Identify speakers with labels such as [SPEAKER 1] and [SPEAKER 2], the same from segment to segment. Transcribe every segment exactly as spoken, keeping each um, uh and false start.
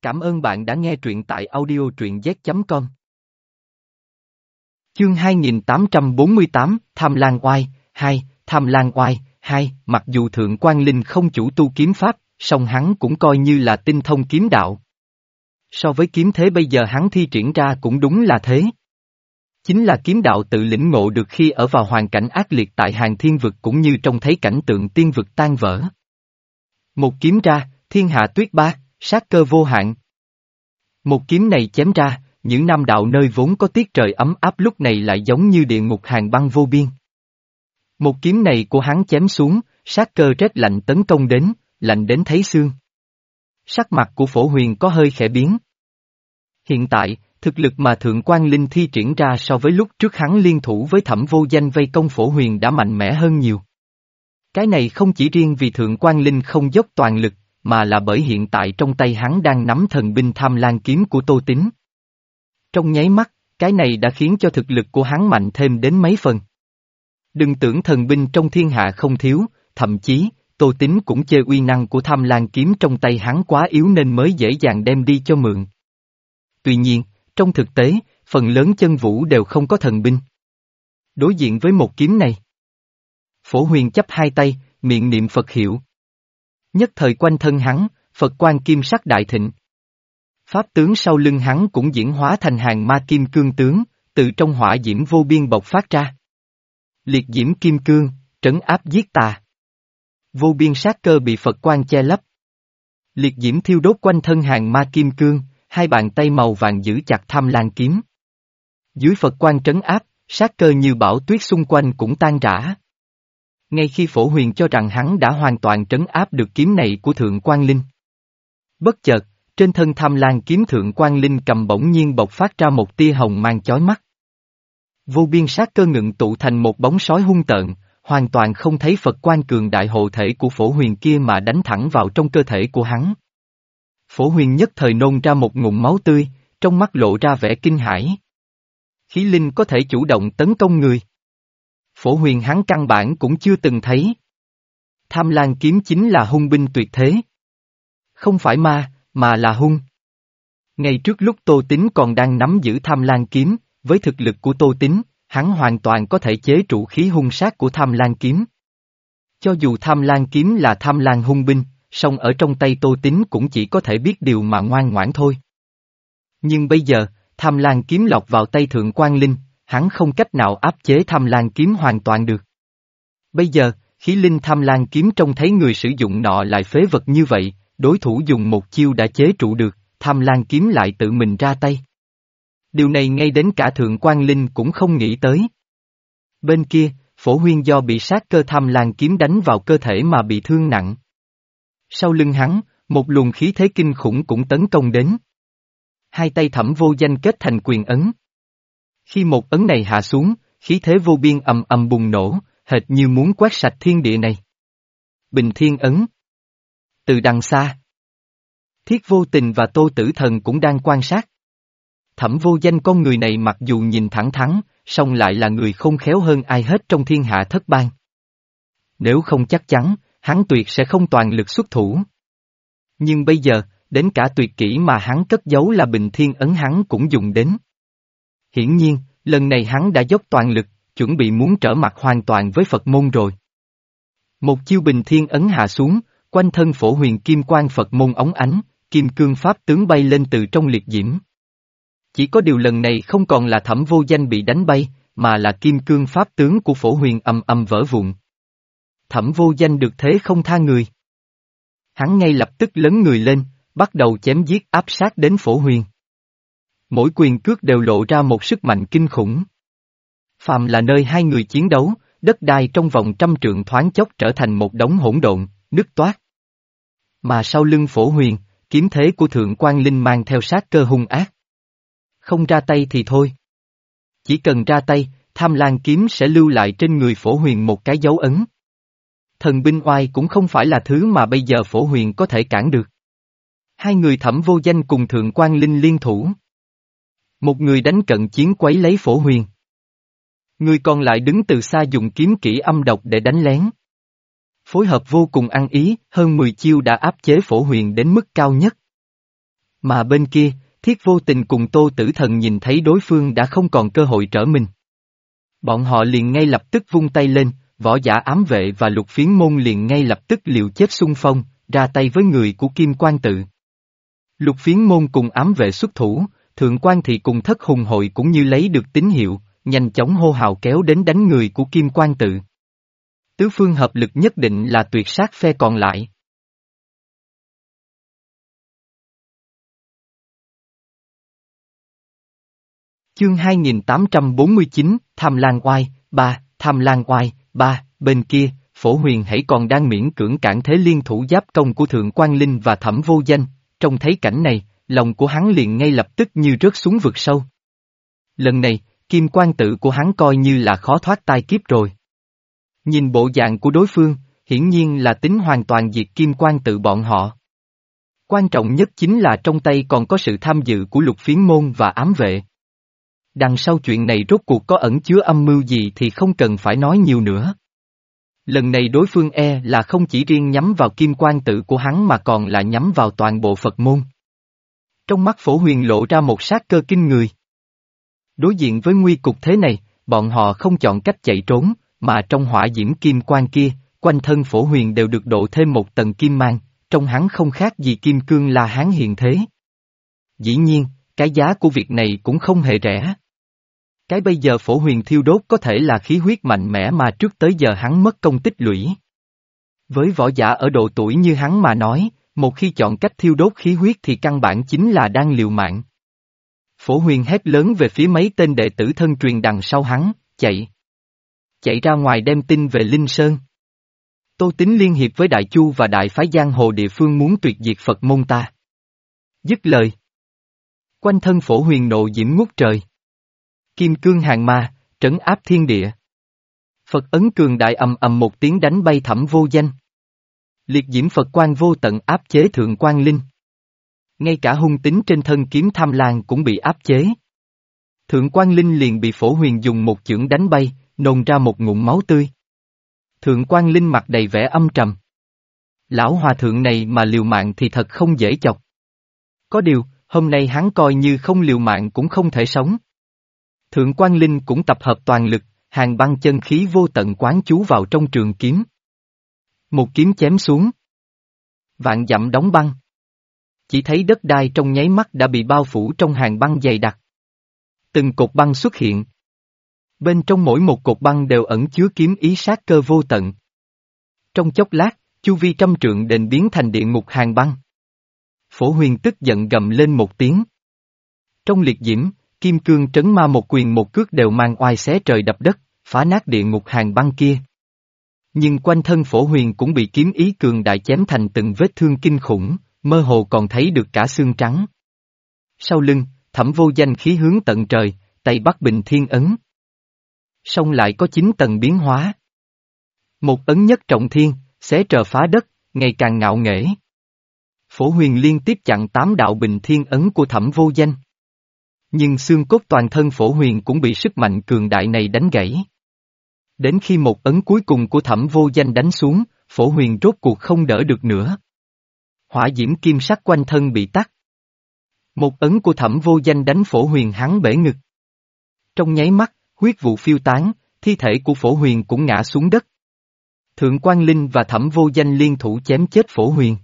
[SPEAKER 1] Cảm ơn bạn đã nghe truyện tại audio truyện z chấm com. Chương hai nghìn tám trăm bốn mươi tám, Tham Lang Oai, hai, Tham Lang Oai, hai, mặc dù Thượng Quan Linh không chủ tu kiếm pháp, song hắn cũng coi như là tinh thông kiếm đạo. So với kiếm thế bây giờ hắn thi triển ra cũng đúng là thế. Chính là kiếm đạo tự lĩnh ngộ được khi ở vào hoàn cảnh ác liệt tại Hàng Thiên Vực cũng như trông thấy cảnh tượng tiên vực tan vỡ. Một kiếm ra, thiên hạ tuyết ba, sát cơ vô hạn. Một kiếm này chém ra, những nam đạo nơi vốn có tiết trời ấm áp lúc này lại giống như địa ngục hàng băng vô biên. Một kiếm này của hắn chém xuống, sát cơ rét lạnh tấn công đến, lạnh đến thấy xương. Sắc mặt của Phổ Huyền có hơi khẽ biến. Hiện tại, thực lực mà Thượng Quan Linh thi triển ra so với lúc trước hắn liên thủ với Thẩm Vô Danh vây công Phổ Huyền đã mạnh mẽ hơn nhiều. Cái này không chỉ riêng vì Thượng Quan Linh không dốc toàn lực, mà là bởi hiện tại trong tay hắn đang nắm thần binh Tham Lang kiếm của Tô Tín. Trong nháy mắt, cái này đã khiến cho thực lực của hắn mạnh thêm đến mấy phần. Đừng tưởng thần binh trong thiên hạ không thiếu, thậm chí, Tô Tín cũng chê uy năng của Tham Lang kiếm trong tay hắn quá yếu nên mới dễ dàng đem đi cho mượn. Tuy nhiên, trong thực tế, phần lớn chân vũ đều không có thần binh. Đối diện với một kiếm này, Phổ Huyền chắp hai tay, miệng niệm Phật hiệu. Nhất thời quanh thân hắn, Phật quang kim sắc đại thịnh. Pháp tướng sau lưng hắn cũng diễn hóa thành hàng ma kim cương tướng, từ trong hỏa diễm vô biên bộc phát ra. Liệt diễm kim cương, trấn áp giết tà. Vô biên sát cơ bị Phật quang che lấp. Liệt diễm thiêu đốt quanh thân hàng ma kim cương, hai bàn tay màu vàng giữ chặt Tham Lang kiếm. Dưới Phật quang trấn áp, sát cơ như bão tuyết xung quanh cũng tan rã. Ngay khi Phổ Huyền cho rằng hắn đã hoàn toàn trấn áp được kiếm này của Thượng Quan Linh. Bất chợt, trên thân Tham Lang kiếm Thượng Quan Linh cầm bỗng nhiên bộc phát ra một tia hồng mang chói mắt. Vô biên sát cơ ngưng tụ thành một bóng sói hung tợn, hoàn toàn không thấy Phật quan cường đại hộ thể của Phổ Huyền kia mà đánh thẳng vào trong cơ thể của hắn. Phổ Huyền nhất thời nôn ra một ngụm máu tươi, trong mắt lộ ra vẻ kinh hãi. Khí linh có thể chủ động tấn công người. Phổ Huyền hắn căn bản cũng chưa từng thấy. Tham Lang kiếm chính là hung binh tuyệt thế. Không phải ma, mà là hung. Ngay trước lúc Tô Tín còn đang nắm giữ Tham Lang kiếm, với thực lực của Tô Tín, hắn hoàn toàn có thể chế trụ khí hung sát của Tham Lang kiếm. Cho dù Tham Lang kiếm là Tham Lang hung binh, song ở trong tay Tô Tín cũng chỉ có thể biết điều mà ngoan ngoãn thôi. Nhưng bây giờ, Tham Lang kiếm lọt vào tay Thượng Quan Linh, hắn không cách nào áp chế Tham Lang kiếm hoàn toàn được. Bây giờ, khí linh Tham Lang kiếm trông thấy người sử dụng nọ lại phế vật như vậy, đối thủ dùng một chiêu đã chế trụ được, Tham Lang kiếm lại tự mình ra tay. Điều này ngay đến cả Thượng Quan Linh cũng không nghĩ tới. Bên kia, Phổ Huyên do bị sát cơ Tham Lang kiếm đánh vào cơ thể mà bị thương nặng. Sau lưng hắn, một luồng khí thế kinh khủng cũng tấn công đến. Hai tay Thẩm Vô Danh kết thành quyền ấn. Khi một ấn này hạ xuống, khí thế vô biên ầm ầm bùng nổ, hệt như muốn quét sạch thiên địa này. Bình Thiên ấn. Từ đằng xa, Thiết Vô Tình và Tô Tử Thần cũng đang quan sát. Thẩm Vô Danh con người này mặc dù nhìn thẳng thắn, song lại là người khôn khéo hơn ai hết trong thiên hạ thất bang. Nếu không chắc chắn, hắn tuyệt sẽ không toàn lực xuất thủ. Nhưng bây giờ, đến cả tuyệt kỹ mà hắn cất giấu là Bình Thiên ấn hắn cũng dùng đến. Hiển nhiên, lần này hắn đã dốc toàn lực, chuẩn bị muốn trở mặt hoàn toàn với Phật môn rồi. Một chiêu Bình Thiên ấn hạ xuống, quanh thân Phổ Huyền kim quang Phật môn óng ánh, kim cương pháp tướng bay lên từ trong liệt diễm. Chỉ có điều lần này không còn là Thẩm Vô Danh bị đánh bay, mà là kim cương pháp tướng của Phổ Huyền ầm ầm vỡ vụn. Thẩm Vô Danh được thế không tha người. Hắn ngay lập tức lấn người lên, bắt đầu chém giết áp sát đến Phổ Huyền. Mỗi quyền cước đều lộ ra một sức mạnh kinh khủng. Phàm là nơi hai người chiến đấu, đất đai trong vòng trăm trượng thoáng chốc trở thành một đống hỗn độn, nứt toát. Mà sau lưng Phổ Huyền, kiếm thế của Thượng Quan Linh mang theo sát cơ hung ác. Không ra tay thì thôi. Chỉ cần ra tay, Tham Lang kiếm sẽ lưu lại trên người Phổ Huyền một cái dấu ấn. Thần binh oai cũng không phải là thứ mà bây giờ Phổ Huyền có thể cản được. Hai người Thẩm Vô Danh cùng Thượng Quan Linh liên thủ. Một người đánh cận chiến quấy lấy Phổ Huyền. Người còn lại đứng từ xa dùng kiếm kỹ âm độc để đánh lén. Phối hợp vô cùng ăn ý, hơn mười chiêu đã áp chế Phổ Huyền đến mức cao nhất. Mà bên kia, Thiết Vô Tình cùng Tô Tử Thần nhìn thấy đối phương đã không còn cơ hội trở mình. Bọn họ liền ngay lập tức vung tay lên, võ giả ám vệ và Lục Phiến Môn liền ngay lập tức liều chết xung phong, ra tay với người của Kim Quan Tự. Lục Phiến Môn cùng ám vệ xuất thủ, Thượng Quan Thị cùng Thất Hùng Hội cũng như lấy được tín hiệu, nhanh chóng hô hào kéo đến đánh người của Kim Quan Tự. Tứ phương hợp lực nhất định là tuyệt sát phe còn lại. Chương hai nghìn tám trăm bốn mươi chín, Tham Lang Oai, ba, Tham Lang Oai, ba, bên kia, Phổ Huyền hãy còn đang miễn cưỡng cản thế liên thủ giáp công của Thượng Quan Linh và Thẩm Vô Danh, trông thấy cảnh này, lòng của hắn liền ngay lập tức như rớt xuống vực sâu. Lần này, Kim Quan Tự của hắn coi như là khó thoát tai kiếp rồi. Nhìn bộ dạng của đối phương, hiển nhiên là tính hoàn toàn diệt Kim Quan Tự bọn họ. Quan trọng nhất chính là trong tay còn có sự tham dự của Lục Phiến Môn và ám vệ. Đằng sau chuyện này rốt cuộc có ẩn chứa âm mưu gì thì không cần phải nói nhiều nữa. Lần này đối phương e là không chỉ riêng nhắm vào Kim Quan Tự của hắn mà còn là nhắm vào toàn bộ Phật môn. Trong mắt Phổ Huyền lộ ra một sát cơ kinh người. Đối diện với nguy cục thế này, bọn họ không chọn cách chạy trốn, mà trong hỏa diễm kim quan kia, quanh thân Phổ Huyền đều được độ thêm một tầng kim mang, trong hắn không khác gì kim cương La Hán hiện thế. Dĩ nhiên, cái giá của việc này cũng không hề rẻ. Cái bây giờ Phổ Huyền thiêu đốt có thể là khí huyết mạnh mẽ mà trước tới giờ hắn mất công tích lũy. Với võ giả ở độ tuổi như hắn mà nói, một khi chọn cách thiêu đốt khí huyết thì căn bản chính là đang liều mạng. Phổ Huyền hét lớn về phía mấy tên đệ tử thân truyền đằng sau hắn, chạy. Chạy ra ngoài đem tin về Linh Sơn. Tô Tín liên hiệp với Đại Chu và Đại Phái Giang Hồ địa phương muốn tuyệt diệt Phật môn ta. Dứt lời. Quanh thân Phổ Huyền nộ diễm ngút trời. Kim cương hàng ma, trấn áp thiên địa. Phật ấn cường đại ầm ầm một tiếng đánh bay Thẩm Vô Danh. Liệt diễm Phật quan vô tận áp chế Thượng Quan Linh. Ngay cả hung tính trên thân kiếm Tham Lang cũng bị áp chế. Thượng Quan Linh liền bị Phổ Huyền dùng một chưởng đánh bay, nôn ra một ngụm máu tươi. Thượng Quan Linh mặt đầy vẻ âm trầm. Lão hòa thượng này mà liều mạng thì thật không dễ chọc. Có điều, hôm nay hắn coi như không liều mạng cũng không thể sống. Thượng Quan Linh cũng tập hợp toàn lực, hàng băng chân khí vô tận quán chú vào trong trường kiếm. Một kiếm chém xuống. Vạn dặm đóng băng. Chỉ thấy đất đai trong nháy mắt đã bị bao phủ trong hàng băng dày đặc. Từng cột băng xuất hiện. Bên trong mỗi một cột băng đều ẩn chứa kiếm ý sát cơ vô tận. Trong chốc lát, chu vi trăm trượng đền biến thành địa ngục hàng băng. Phổ Huyền tức giận gầm lên một tiếng. Trong liệt diễm, Kim Cương trấn ma một quyền một cước đều mang oai xé trời đập đất, phá nát địa ngục hàng băng kia. Nhưng quanh thân Phổ Huyền cũng bị kiếm ý cường đại chém thành từng vết thương kinh khủng, mơ hồ còn thấy được cả xương trắng. Sau lưng, Thẩm Vô Danh khí hướng tận trời, tay bắt bình thiên ấn. Song lại có chín tầng biến hóa. Một ấn nhất trọng thiên, xé trời phá đất, ngày càng ngạo nghễ. Phổ Huyền liên tiếp chặn tám đạo bình thiên ấn của Thẩm Vô Danh. Nhưng xương cốt toàn thân Phổ Huyền cũng bị sức mạnh cường đại này đánh gãy. Đến khi một ấn cuối cùng của Thẩm Vô Danh đánh xuống, Phổ Huyền rốt cuộc không đỡ được nữa. Hỏa diễm kim sắc quanh thân bị tắt. Một ấn của Thẩm Vô Danh đánh Phổ Huyền hắn bể ngực. Trong nháy mắt, huyết vụ phiêu tán, thi thể của Phổ Huyền cũng ngã xuống đất. Thượng Quan Linh và Thẩm Vô Danh liên thủ chém chết Phổ Huyền.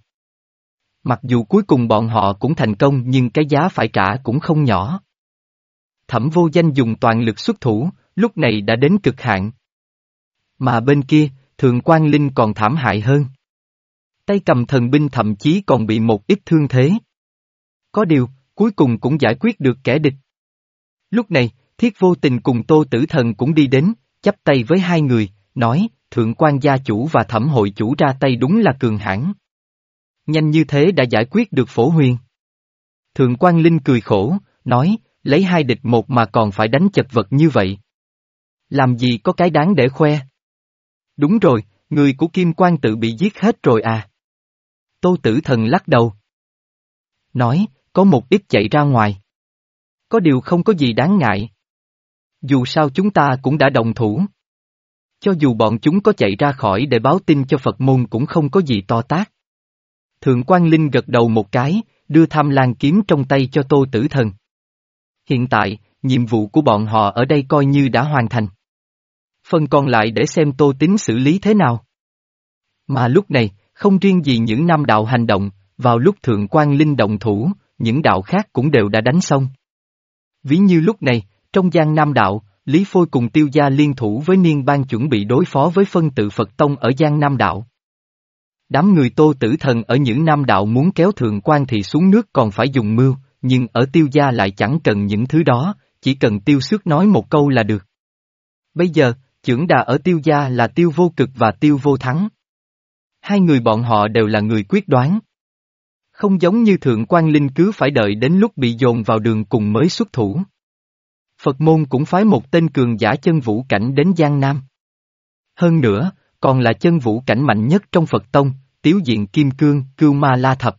[SPEAKER 1] Mặc dù cuối cùng bọn họ cũng thành công nhưng cái giá phải trả cũng không nhỏ. Thẩm Vô Danh dùng toàn lực xuất thủ, lúc này đã đến cực hạn. Mà bên kia, Thượng Quan Linh còn thảm hại hơn. Tay cầm thần binh thậm chí còn bị một ít thương thế. Có điều, cuối cùng cũng giải quyết được kẻ địch. Lúc này, Thiết Vô Tình cùng Tô Tử Thần cũng đi đến, chắp tay với hai người, nói, Thượng Quan gia chủ và Thẩm hội chủ ra tay đúng là cường hãn. Nhanh như thế đã giải quyết được Phổ Huyền. Thượng Quan Linh cười khổ, nói, lấy hai địch một mà còn phải đánh chật vật như vậy. Làm gì có cái đáng để khoe. Đúng rồi, người của Kim Quan Tự bị giết hết rồi à. Tô Tử Thần lắc đầu. Nói, có một ít chạy ra ngoài. Có điều không có gì đáng ngại. Dù sao chúng ta cũng đã đồng thủ. Cho dù bọn chúng có chạy ra khỏi để báo tin cho Phật môn cũng không có gì to tát. Thượng Quan Linh gật đầu một cái, đưa Tham Lang kiếm trong tay cho Tô Tử Thần. Hiện tại, nhiệm vụ của bọn họ ở đây coi như đã hoàn thành. Phần còn lại để xem Tô Tín xử lý thế nào. Mà lúc này, không riêng gì những nam đạo hành động, vào lúc Thượng Quan Linh động thủ, những đạo khác cũng đều đã đánh xong. Ví như lúc này, trong Giang Nam đạo, Lý Phôi cùng Tiêu Gia liên thủ với Niên Bang chuẩn bị đối phó với phân tự Phật Tông ở Giang Nam đạo. Đám người Tô Tử Thần ở những Nam đạo muốn kéo Thượng Quan Thị xuống nước còn phải dùng mưu, nhưng ở Tiêu Gia lại chẳng cần những thứ đó, chỉ cần Tiêu Xước nói một câu là được. Bây giờ, chưởng đà ở Tiêu Gia là Tiêu Vô Cực và Tiêu Vô Thắng. Hai người bọn họ đều là người quyết đoán. Không giống như Thượng Quan Linh cứ phải đợi đến lúc bị dồn vào đường cùng mới xuất thủ. Phật môn cũng phái một tên cường giả chân vũ cảnh đến Giang Nam. Hơn nữa, còn là chân vũ cảnh mạnh nhất trong Phật Tông, Tiếu Diện Kim Cương, Cưu Ma La Thập.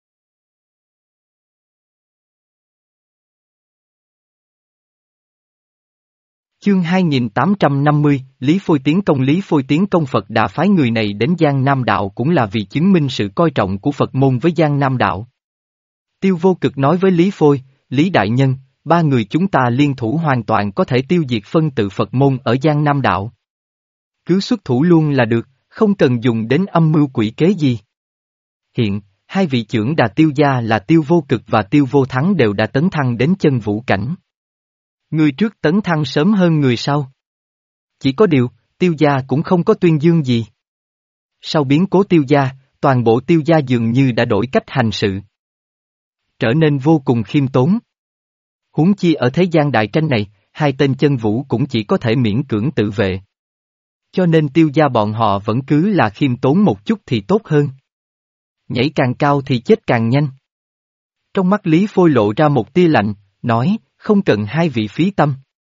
[SPEAKER 1] Chương hai nghìn tám trăm năm mươi, Lý Phôi tiến công Lý Phôi tiến công Phật đã phái người này đến Giang Nam Đạo cũng là vì chứng minh sự coi trọng của Phật môn với Giang Nam Đạo. Tiêu Vô Cực nói với Lý Phôi, Lý Đại Nhân, ba người chúng ta liên thủ hoàn toàn có thể tiêu diệt phân tự Phật môn ở Giang Nam Đạo. Cứ xuất thủ luôn là được, không cần dùng đến âm mưu quỷ kế gì. Hiện, hai vị trưởng đà Tiêu gia là Tiêu Vô Cực và Tiêu Vô Thắng đều đã tấn thăng đến chân vũ cảnh. Người trước tấn thăng sớm hơn người sau. Chỉ có điều, Tiêu gia cũng không có tuyên dương gì. Sau biến cố Tiêu gia, toàn bộ Tiêu gia dường như đã đổi cách hành sự. Trở nên vô cùng khiêm tốn. Huống chi ở thế gian đại tranh này, hai tên chân vũ cũng chỉ có thể miễn cưỡng tự vệ. Cho nên Tiêu gia bọn họ vẫn cứ là khiêm tốn một chút thì tốt hơn. Nhảy càng cao thì chết càng nhanh. Trong mắt Lý Phôi lộ ra một tia lạnh, nói, không cần hai vị phí tâm.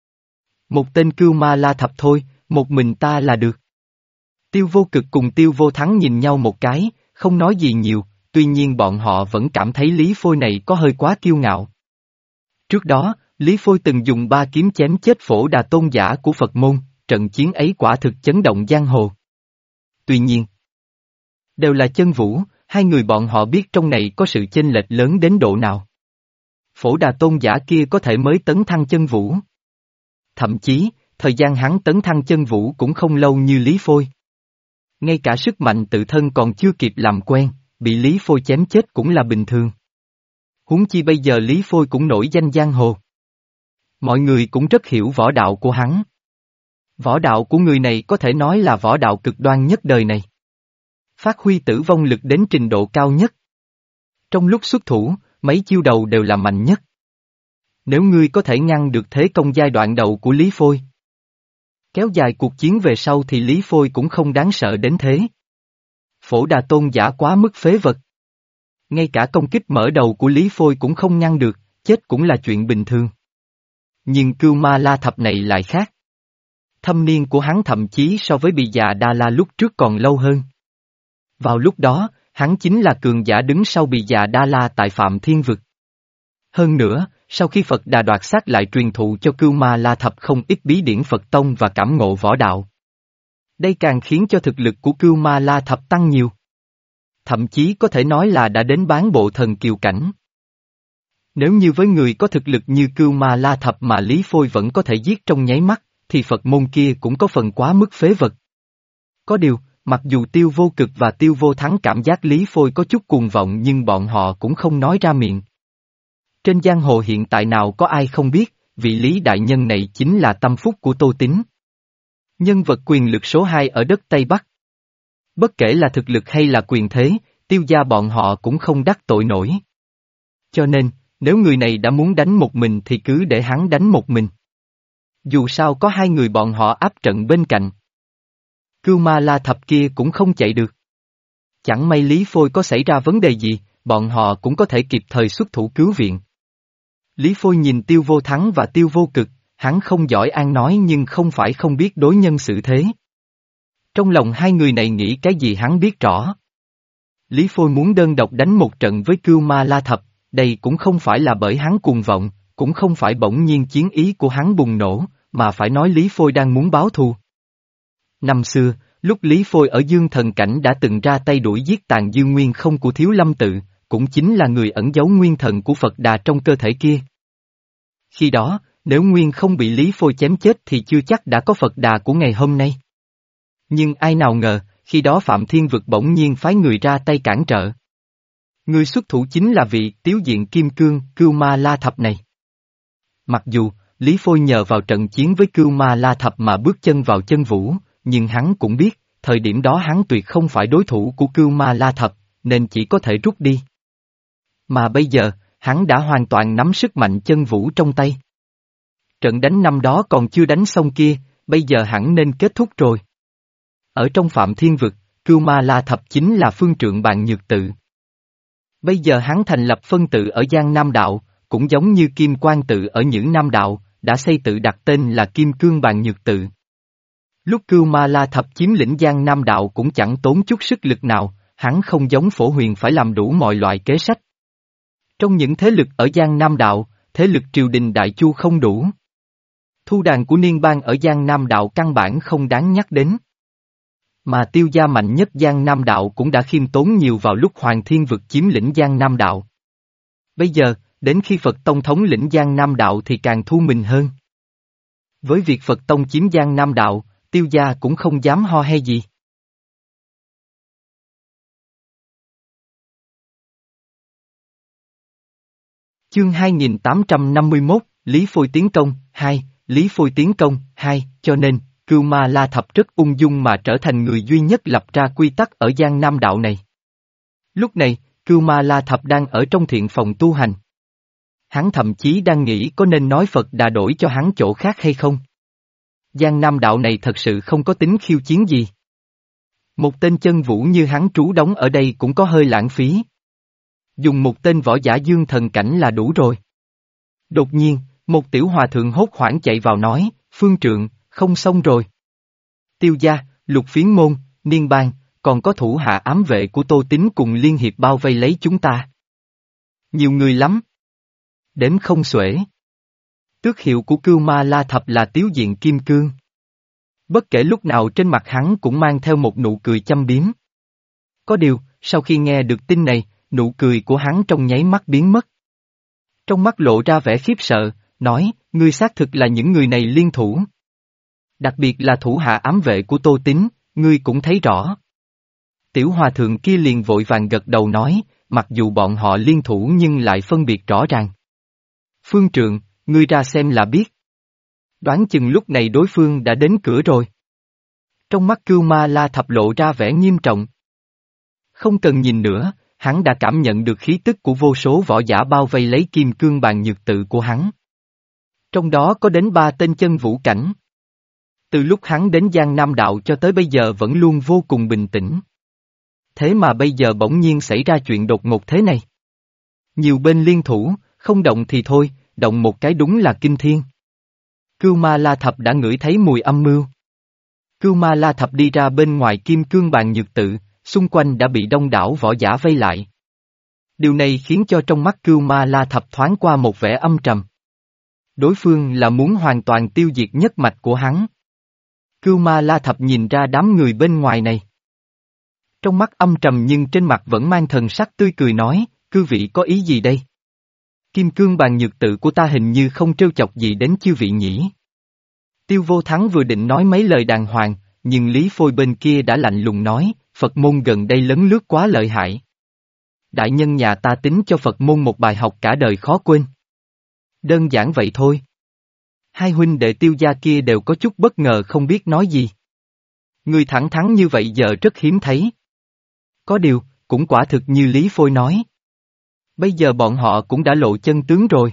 [SPEAKER 1] Một tên Cưu Ma La Thập thôi, một mình ta là được. Tiêu Vô Cực cùng Tiêu Vô Thắng nhìn nhau một cái, không nói gì nhiều, tuy nhiên bọn họ vẫn cảm thấy Lý Phôi này có hơi quá kiêu ngạo. Trước đó, Lý Phôi từng dùng ba kiếm chém chết Phổ Đà tôn giả của Phật môn, trận chiến ấy quả thực chấn động giang hồ. Tuy nhiên, đều là chân vũ, hai người bọn họ biết trong này có sự chênh lệch lớn đến độ nào. Phổ Đà tôn giả kia có thể mới tấn thăng chân vũ. Thậm chí, thời gian hắn tấn thăng chân vũ cũng không lâu như Lý Phôi. Ngay cả sức mạnh tự thân còn chưa kịp làm quen, bị Lý Phôi chém chết cũng là bình thường. Huống chi bây giờ Lý Phôi cũng nổi danh giang hồ. Mọi người cũng rất hiểu võ đạo của hắn. Võ đạo của người này có thể nói là võ đạo cực đoan nhất đời này. Phát huy tử vong lực đến trình độ cao nhất. Trong lúc xuất thủ, mấy chiêu đầu đều là mạnh nhất. Nếu ngươi có thể ngăn được thế công giai đoạn đầu của Lý Phôi, kéo dài cuộc chiến về sau thì Lý Phôi cũng không đáng sợ đến thế. Phổ Đà tôn giả quá mức phế vật. Ngay cả công kích mở đầu của Lý Phôi cũng không ngăn được, chết cũng là chuyện bình thường. Nhưng Cưu Ma La Thập này lại khác. Thâm niên của hắn thậm chí so với Bì Già Đa La lúc trước còn lâu hơn. Vào lúc đó, hắn chính là cường giả đứng sau Bì Già Đa La tại Phạm Thiên Vực. Hơn nữa, sau khi Phật Đà đoạt xác lại truyền thụ cho Cưu Ma La Thập không ít bí điển Phật Tông và cảm ngộ võ đạo. Đây càng khiến cho thực lực của Cưu Ma La Thập tăng nhiều. Thậm chí có thể nói là đã đến bán bộ thần kiều cảnh. Nếu như với người có thực lực như Cưu Ma La Thập mà Lý Phôi vẫn có thể giết trong nháy mắt, thì Phật môn kia cũng có phần quá mức phế vật. Có điều, mặc dù Tiêu Vô Cực và Tiêu Vô Thắng cảm giác Lý Phôi có chút cuồng vọng nhưng bọn họ cũng không nói ra miệng. Trên giang hồ hiện tại nào có ai không biết, vị Lý đại nhân này chính là tâm phúc của Tô Tín. Nhân vật quyền lực số hai ở đất Tây Bắc. Bất kể là thực lực hay là quyền thế, Tiêu gia bọn họ cũng không đắc tội nổi. Cho nên, nếu người này đã muốn đánh một mình thì cứ để hắn đánh một mình. Dù sao có hai người bọn họ áp trận bên cạnh. Cưu Ma La Thập kia cũng không chạy được. Chẳng may Lý Phôi có xảy ra vấn đề gì, bọn họ cũng có thể kịp thời xuất thủ cứu viện. Lý Phôi nhìn Tiêu Vô Thắng và Tiêu Vô Cực, hắn không giỏi ăn nói nhưng không phải không biết đối nhân xử thế. Trong lòng hai người này nghĩ cái gì hắn biết rõ. Lý Phôi muốn đơn độc đánh một trận với Cưu Ma La Thập, đây cũng không phải là bởi hắn cuồng vọng, cũng không phải bỗng nhiên chiến ý của hắn bùng nổ, mà phải nói Lý Phôi đang muốn báo thù. Năm xưa, lúc Lý Phôi ở Dương Thần Cảnh đã từng ra tay đuổi giết Tàn Dư Nguyên không của Thiếu Lâm Tự, cũng chính là người ẩn giấu nguyên thần của Phật Đà trong cơ thể kia. Khi đó, nếu Nguyên không bị Lý Phôi chém chết thì chưa chắc đã có Phật Đà của ngày hôm nay. Nhưng ai nào ngờ, khi đó Phạm Thiên Vực bỗng nhiên phái người ra tay cản trợ. Người xuất thủ chính là vị Tiếu Diện Kim Cương, Cưu Ma La Thập này. Mặc dù, Lý Phôi nhờ vào trận chiến với Cưu Ma La Thập mà bước chân vào chân vũ, nhưng hắn cũng biết, thời điểm đó hắn tuyệt không phải đối thủ của Cưu Ma La Thập, nên chỉ có thể rút đi. Mà bây giờ, hắn đã hoàn toàn nắm sức mạnh chân vũ trong tay. Trận đánh năm đó còn chưa đánh xong kia, bây giờ hẳn nên kết thúc rồi. Ở trong Phạm Thiên Vực, Cưu Ma La Thập chính là phương trượng Bàn Nhược Tự. Bây giờ hắn thành lập phân tự ở Giang Nam Đạo, cũng giống như Kim Quan tự ở Nhữ Nam Đạo, đã xây tự đặt tên là Kim Cương Bàn Nhược Tự. Lúc Cưu Ma La Thập chiếm lĩnh Giang Nam Đạo cũng chẳng tốn chút sức lực nào, hắn không giống Phổ Huyền phải làm đủ mọi loại kế sách. Trong những thế lực ở Giang Nam Đạo, thế lực triều đình Đại Chu không đủ. Thu đàn của Niên Bang ở Giang Nam Đạo căn bản không đáng nhắc đến. Mà Tiêu gia mạnh nhất Giang Nam Đạo cũng đã khiêm tốn nhiều vào lúc Hoàng Thiên Vực chiếm lĩnh Giang Nam Đạo. Bây giờ, đến khi Phật Tông thống lĩnh Giang Nam Đạo thì càng thu mình hơn. Với việc Phật Tông chiếm Giang Nam Đạo, Tiêu gia cũng không dám ho he gì. Chương hai nghìn tám trăm năm mươi mốt, Lý Phôi tiến công, hai, Lý Phôi tiến công, hai, cho nên, Cưu Ma La Thập rất ung dung mà trở thành người duy nhất lập ra quy tắc ở Giang Nam Đạo này. Lúc này, Cưu Ma La Thập đang ở trong thiện phòng tu hành. Hắn thậm chí đang nghĩ có nên nói Phật Đà đổi cho hắn chỗ khác hay không. Giang Nam Đạo này thật sự không có tính khiêu chiến gì. Một tên chân vũ như hắn trú đóng ở đây cũng có hơi lãng phí. Dùng một tên võ giả dương thần cảnh là đủ rồi. Đột nhiên, một tiểu hòa thượng hốt hoảng chạy vào nói, Phương Trượng, không xong rồi. Tiêu gia, Lục Phiến Môn, Niên Bang, còn có thủ hạ ám vệ của Tô Tín cùng liên hiệp bao vây lấy chúng ta. Nhiều người lắm. Đếm không xuể. Tước hiệu của Cưu Ma La Thập là Tiếu Diện Kim Cương. Bất kể lúc nào trên mặt hắn cũng mang theo một nụ cười châm biếm. Có điều, sau khi nghe được tin này, nụ cười của hắn trong nháy mắt biến mất. Trong mắt lộ ra vẻ khiếp sợ, nói, ngươi xác thực là những người này liên thủ. Đặc biệt là thủ hạ ám vệ của Tô Tín, ngươi cũng thấy rõ. Tiểu hòa thượng kia liền vội vàng gật đầu nói, mặc dù bọn họ liên thủ nhưng lại phân biệt rõ ràng. Phương Trượng, ngươi ra xem là biết. Đoán chừng lúc này đối phương đã đến cửa rồi. Trong mắt Cưu Ma La Thập lộ ra vẻ nghiêm trọng. Không cần nhìn nữa, hắn đã cảm nhận được khí tức của vô số võ giả bao vây lấy Kim Cương Bàn Nhược Tự của hắn. Trong đó có đến ba tên chân vũ cảnh. Từ lúc hắn đến Giang Nam Đạo cho tới bây giờ vẫn luôn vô cùng bình tĩnh. Thế mà bây giờ bỗng nhiên xảy ra chuyện đột ngột thế này. Nhiều bên liên thủ, không động thì thôi, động một cái đúng là kinh thiên. Cưu Ma La Thập đã ngửi thấy mùi âm mưu. Cưu Ma La Thập đi ra bên ngoài Kim Cương Bàn Nhược Tự, xung quanh đã bị đông đảo võ giả vây lại. Điều này khiến cho trong mắt Cưu Ma La Thập thoáng qua một vẻ âm trầm. Đối phương là muốn hoàn toàn tiêu diệt nhất mạch của hắn. Cưu Ma La Thập nhìn ra đám người bên ngoài này. Trong mắt âm trầm nhưng trên mặt vẫn mang thần sắc tươi cười nói, cư vị có ý gì đây? Kim Cương Bàn Nhược Tự của ta hình như không trêu chọc gì đến chư vị nhỉ. Tiêu Vô Thắng vừa định nói mấy lời đàng hoàng, nhưng Lý Phôi bên kia đã lạnh lùng nói, Phật môn gần đây lấn lướt quá lợi hại. Đại nhân nhà ta tính cho Phật môn một bài học cả đời khó quên. Đơn giản vậy thôi. Hai huynh đệ Tiêu gia kia đều có chút bất ngờ không biết nói gì. Người thẳng thắn như vậy giờ rất hiếm thấy. Có điều, cũng quả thực như Lý Phôi nói. Bây giờ bọn họ cũng đã lộ chân tướng rồi.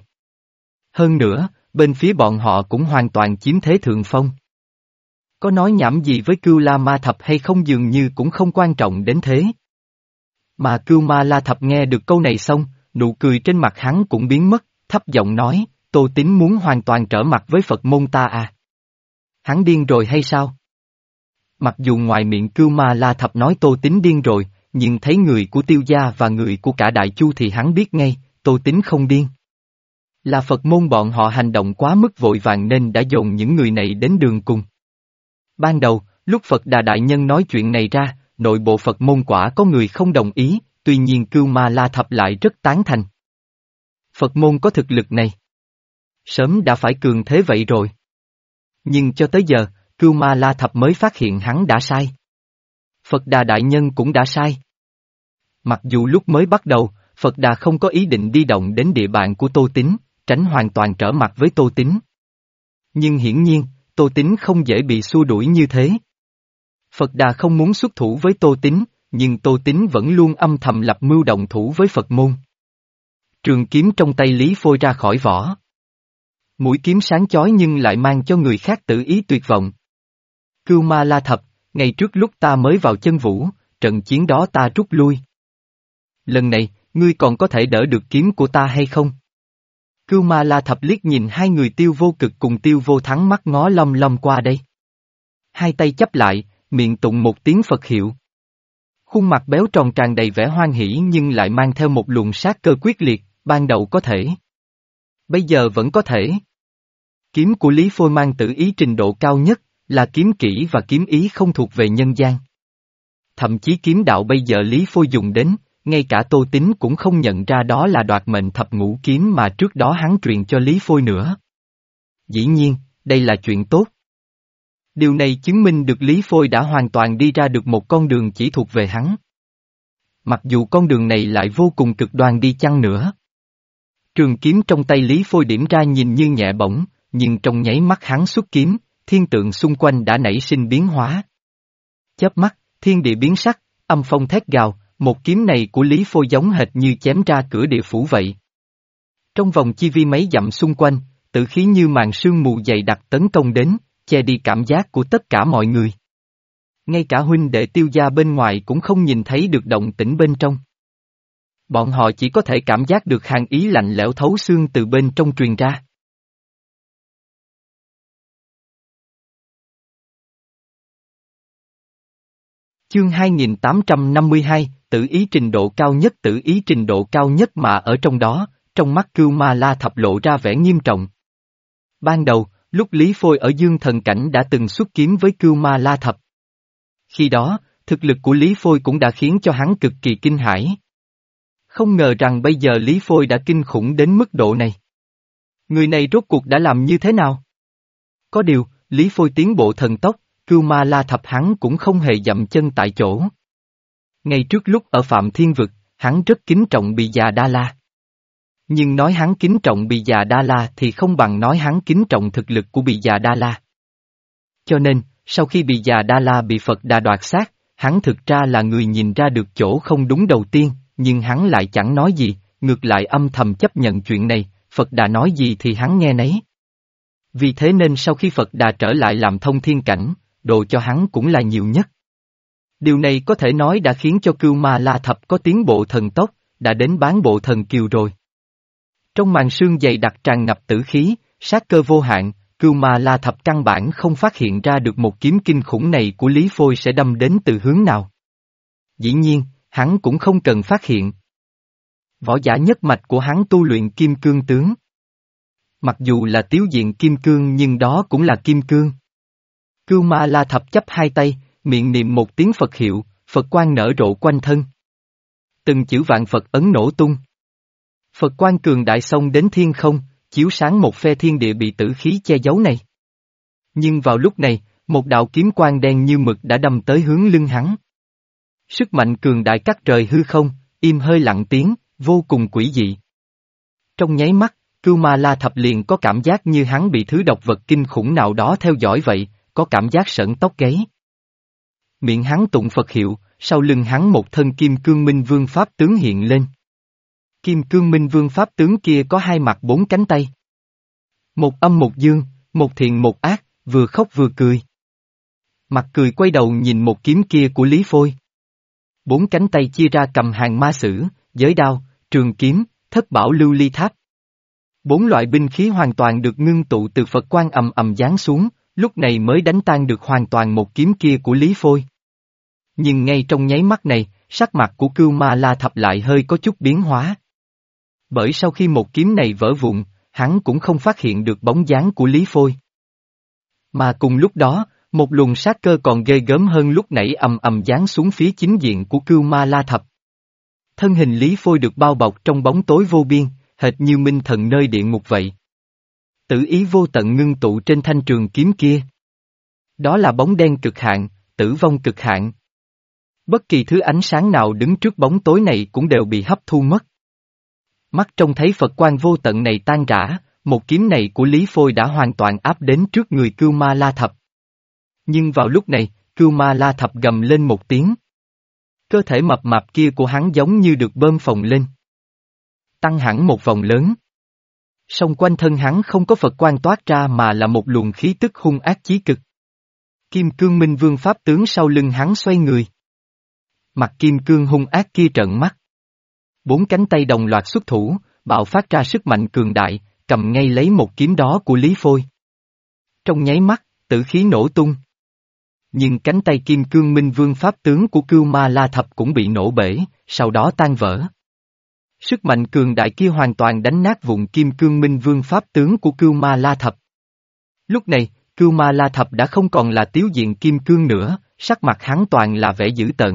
[SPEAKER 1] Hơn nữa, bên phía bọn họ cũng hoàn toàn chiếm thế thượng phong. Có nói nhảm gì với Cưu La Ma Thập hay không dường như cũng không quan trọng đến thế. Mà Cưu Ma La Thập nghe được câu này xong, nụ cười trên mặt hắn cũng biến mất, thấp giọng nói, Tô Tín muốn hoàn toàn trở mặt với Phật môn ta à? Hắn điên rồi hay sao? Mặc dù ngoài miệng Cưu Ma La Thập nói Tô Tín điên rồi, nhưng thấy người của Tiêu gia và người của cả Đại Chu thì hắn biết ngay, Tô Tín không điên. Là Phật môn bọn họ hành động quá mức vội vàng nên đã dồn những người này đến đường cùng. Ban đầu, lúc Phật Đà Đại Nhân nói chuyện này ra, nội bộ Phật môn quả có người không đồng ý, tuy nhiên Cưu Ma La Thập lại rất tán thành. Phật môn có thực lực này. Sớm đã phải cường thế vậy rồi. Nhưng cho tới giờ, Cưu Ma La Thập mới phát hiện hắn đã sai. Phật Đà Đại Nhân cũng đã sai. Mặc dù lúc mới bắt đầu, Phật Đà không có ý định đi động đến địa bàn của Tô Tín, tránh hoàn toàn trở mặt với Tô Tín. Nhưng hiển nhiên, Tô Tín không dễ bị xua đuổi như thế. Phật Đà không muốn xuất thủ với Tô Tín, nhưng Tô Tín vẫn luôn âm thầm lập mưu động thủ với Phật môn. Trường kiếm trong tay Lý Phôi ra khỏi vỏ. Mũi kiếm sáng chói nhưng lại mang cho người khác tự ý tuyệt vọng. Cưu Ma La Thập, ngày trước lúc ta mới vào chân vũ, trận chiến đó ta rút lui. Lần này, ngươi còn có thể đỡ được kiếm của ta hay không? Cưu Ma La Thập liếc nhìn hai người Tiêu Vô Cực cùng Tiêu Vô Thắng mắt ngó long long qua đây. Hai tay chắp lại, miệng tụng một tiếng Phật hiệu. Khuôn mặt béo tròn tràn đầy vẻ hoan hỉ nhưng lại mang theo một luồng sát cơ quyết liệt, ban đầu có thể. Bây giờ vẫn có thể. Kiếm của Lý Phôi mang tự ý trình độ cao nhất, là kiếm kỹ và kiếm ý không thuộc về nhân gian. Thậm chí kiếm đạo bây giờ Lý Phôi dùng đến, ngay cả Tô Tín cũng không nhận ra đó là đoạt mệnh thập ngũ kiếm mà trước đó hắn truyền cho Lý Phôi nữa. Dĩ nhiên, đây là chuyện tốt. Điều này chứng minh được Lý Phôi đã hoàn toàn đi ra được một con đường chỉ thuộc về hắn. Mặc dù con đường này lại vô cùng cực đoan đi chăng nữa. Trường kiếm trong tay Lý Phôi điểm ra nhìn như nhẹ bổng, nhưng trong nháy mắt hắn xuất kiếm, thiên tượng xung quanh đã nảy sinh biến hóa. Chớp mắt, thiên địa biến sắc, âm phong thét gào, một kiếm này của Lý Phôi giống hệt như chém ra cửa địa phủ vậy. Trong vòng chi vi mấy dặm xung quanh, tử khí như màn sương mù dày đặc tấn công đến, che đi cảm giác của tất cả mọi người. Ngay cả huynh đệ Tiêu gia bên ngoài cũng không nhìn thấy được động tĩnh bên trong. Bọn họ chỉ có thể cảm giác được hàn ý lạnh lẽo thấu xương từ bên trong truyền ra. Chương hai nghìn tám trăm năm mươi hai, tự ý trình độ cao nhất tự ý trình độ cao nhất mà ở trong đó, trong mắt Cưu Ma La Thập lộ ra vẻ nghiêm trọng. Ban đầu, lúc Lý Phôi ở Dương Thần Cảnh đã từng xuất kiếm với Cưu Ma La Thập. Khi đó, thực lực của Lý Phôi cũng đã khiến cho hắn cực kỳ kinh hãi. Không ngờ rằng bây giờ Lý Phôi đã kinh khủng đến mức độ này. Người này rốt cuộc đã làm như thế nào? Có điều, Lý Phôi tiến bộ thần tốc, Cưu Ma La Thập hắn cũng không hề dậm chân tại chỗ. Ngay trước lúc ở Phạm Thiên Vực, hắn rất kính trọng Bì Già Đa La. Nhưng nói hắn kính trọng Bì Già Đa La thì không bằng nói hắn kính trọng thực lực của Bì Già Đa La. Cho nên, sau khi Bì Già Đa La bị Phật Đà đoạt xác, hắn thực ra là người nhìn ra được chỗ không đúng đầu tiên, nhưng hắn lại chẳng nói gì, ngược lại âm thầm chấp nhận chuyện này, Phật Đà nói gì thì hắn nghe nấy. Vì thế nên sau khi Phật Đà trở lại làm thông thiên cảnh, độ cho hắn cũng là nhiều nhất. Điều này có thể nói đã khiến cho Cưu Ma La Thập có tiến bộ thần tốc, đã đến bán bộ thần kiều rồi. Trong màn sương dày đặc tràn ngập tử khí, sát cơ vô hạn, Cưu Ma La Thập căn bản không phát hiện ra được một kiếm kinh khủng này của Lý Phôi sẽ đâm đến từ hướng nào. Dĩ nhiên, hắn cũng không cần phát hiện. Võ giả nhất mạch của hắn tu luyện kim cương tướng. Mặc dù là tiếu diện kim cương nhưng đó cũng là kim cương. Cưu Ma La Thập chấp hai tay, miệng niệm một tiếng Phật hiệu, Phật quang nở rộ quanh thân. Từng chữ vạn Phật ấn nổ tung. Phật quang cường đại xông đến thiên không, chiếu sáng một phe thiên địa bị tử khí che giấu này. Nhưng vào lúc này, một đạo kiếm quang đen như mực đã đâm tới hướng lưng hắn. Sức mạnh cường đại cắt rời hư không, im hơi lặng tiếng, vô cùng quỷ dị. Trong nháy mắt, Cưu Ma La Thập liền có cảm giác như hắn bị thứ độc vật kinh khủng nào đó theo dõi vậy, có cảm giác sởn tóc gáy. Miệng hắn tụng Phật hiệu, sau lưng hắn một thân Kim Cương Minh Vương Pháp tướng hiện lên. Kim Cương Minh Vương Pháp tướng kia có hai mặt bốn cánh tay. Một âm một dương, một thiện một ác, vừa khóc vừa cười. Mặt cười quay đầu nhìn một kiếm kia của Lý Phôi. Bốn cánh tay chia ra cầm hàng ma sử, giới đao, trường kiếm, thất bảo lưu ly tháp. Bốn loại binh khí hoàn toàn được ngưng tụ từ Phật quang ầm ầm giáng xuống, lúc này mới đánh tan được hoàn toàn một kiếm kia của Lý Phôi. Nhưng ngay trong nháy mắt này, sắc mặt của Cưu Ma La Thập lại hơi có chút biến hóa. Bởi sau khi một kiếm này vỡ vụn, hắn cũng không phát hiện được bóng dáng của Lý Phôi. Mà cùng lúc đó, một luồng sát cơ còn ghê gớm hơn lúc nãy ầm ầm giáng xuống phía chính diện của Cưu Ma La Thập. Thân hình Lý Phôi được bao bọc trong bóng tối vô biên, hệt như minh thần nơi địa ngục vậy. Tử ý vô tận ngưng tụ trên thanh trường kiếm kia. Đó là bóng đen cực hạn, tử vong cực hạn. Bất kỳ thứ ánh sáng nào đứng trước bóng tối này cũng đều bị hấp thu mất. Mắt trông thấy Phật quang vô tận này tan rã, một kiếm này của Lý Phôi đã hoàn toàn áp đến trước người Cưu Ma La Thập. Nhưng vào lúc này, Cưu Ma La Thập gầm lên một tiếng. Cơ thể mập mạp kia của hắn giống như được bơm phồng lên. Tăng hẳn một vòng lớn. Song quanh thân hắn không có Phật quang toát ra mà là một luồng khí tức hung ác chí cực. Kim Cương Minh Vương pháp tướng sau lưng hắn xoay người. Mặt kim cương hung ác kia trợn mắt. Bốn cánh tay đồng loạt xuất thủ, bạo phát ra sức mạnh cường đại, cầm ngay lấy một kiếm đó của Lý Phôi. Trong nháy mắt, tử khí nổ tung. Nhưng cánh tay kim cương minh vương pháp tướng của Cưu Ma La Thập cũng bị nổ bể, sau đó tan vỡ. Sức mạnh cường đại kia hoàn toàn đánh nát vụn kim cương minh vương pháp tướng của Cưu Ma La Thập. Lúc này, Cưu Ma La Thập đã không còn là tiếu diện kim cương nữa, sắc mặt hắn toàn là vẻ dữ tợn.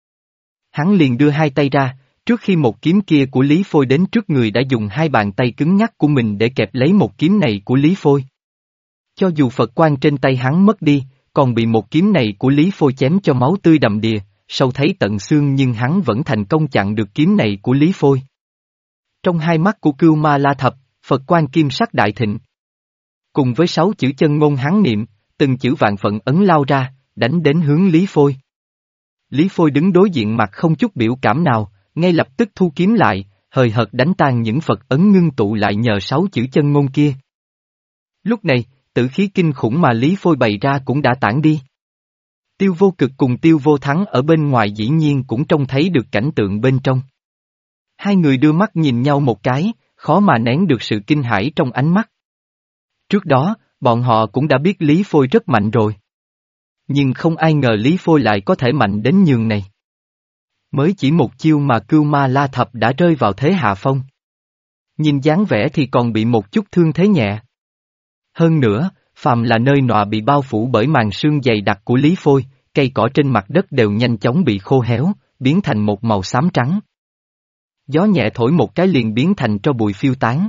[SPEAKER 1] Hắn liền đưa hai tay ra, trước khi một kiếm kia của Lý Phôi đến trước người đã dùng hai bàn tay cứng nhắc của mình để kẹp lấy một kiếm này của Lý Phôi. Cho dù Phật quang trên tay hắn mất đi, còn bị một kiếm này của Lý Phôi chém cho máu tươi đầm đìa, sâu thấy tận xương nhưng hắn vẫn thành công chặn được kiếm này của Lý Phôi. Trong hai mắt của Cưu Ma La Thập, Phật quang kim sắc đại thịnh. Cùng với sáu chữ chân ngôn hắn niệm, từng chữ vạn phận ấn lao ra, đánh đến hướng Lý Phôi. Lý Phôi đứng đối diện mặt không chút biểu cảm nào, ngay lập tức thu kiếm lại, hời hợt đánh tan những Phật ấn ngưng tụ lại nhờ sáu chữ chân ngôn kia. Lúc này, tử khí kinh khủng mà Lý Phôi bày ra cũng đã tản đi. Tiêu Vô Cực cùng Tiêu Vô Thắng ở bên ngoài dĩ nhiên cũng trông thấy được cảnh tượng bên trong. Hai người đưa mắt nhìn nhau một cái, khó mà nén được sự kinh hãi trong ánh mắt. Trước đó, bọn họ cũng đã biết Lý Phôi rất mạnh rồi. Nhưng không ai ngờ Lý Phôi lại có thể mạnh đến nhường này. Mới chỉ một chiêu mà Cưu Ma La Thập đã rơi vào thế hạ phong. Nhìn dáng vẻ thì còn bị một chút thương thế nhẹ. Hơn nữa, phàm là nơi nọ bị bao phủ bởi màn sương dày đặc của Lý Phôi, cây cỏ trên mặt đất đều nhanh chóng bị khô héo, biến thành một màu xám trắng. Gió nhẹ thổi một cái liền biến thành tro bụi phiêu tán.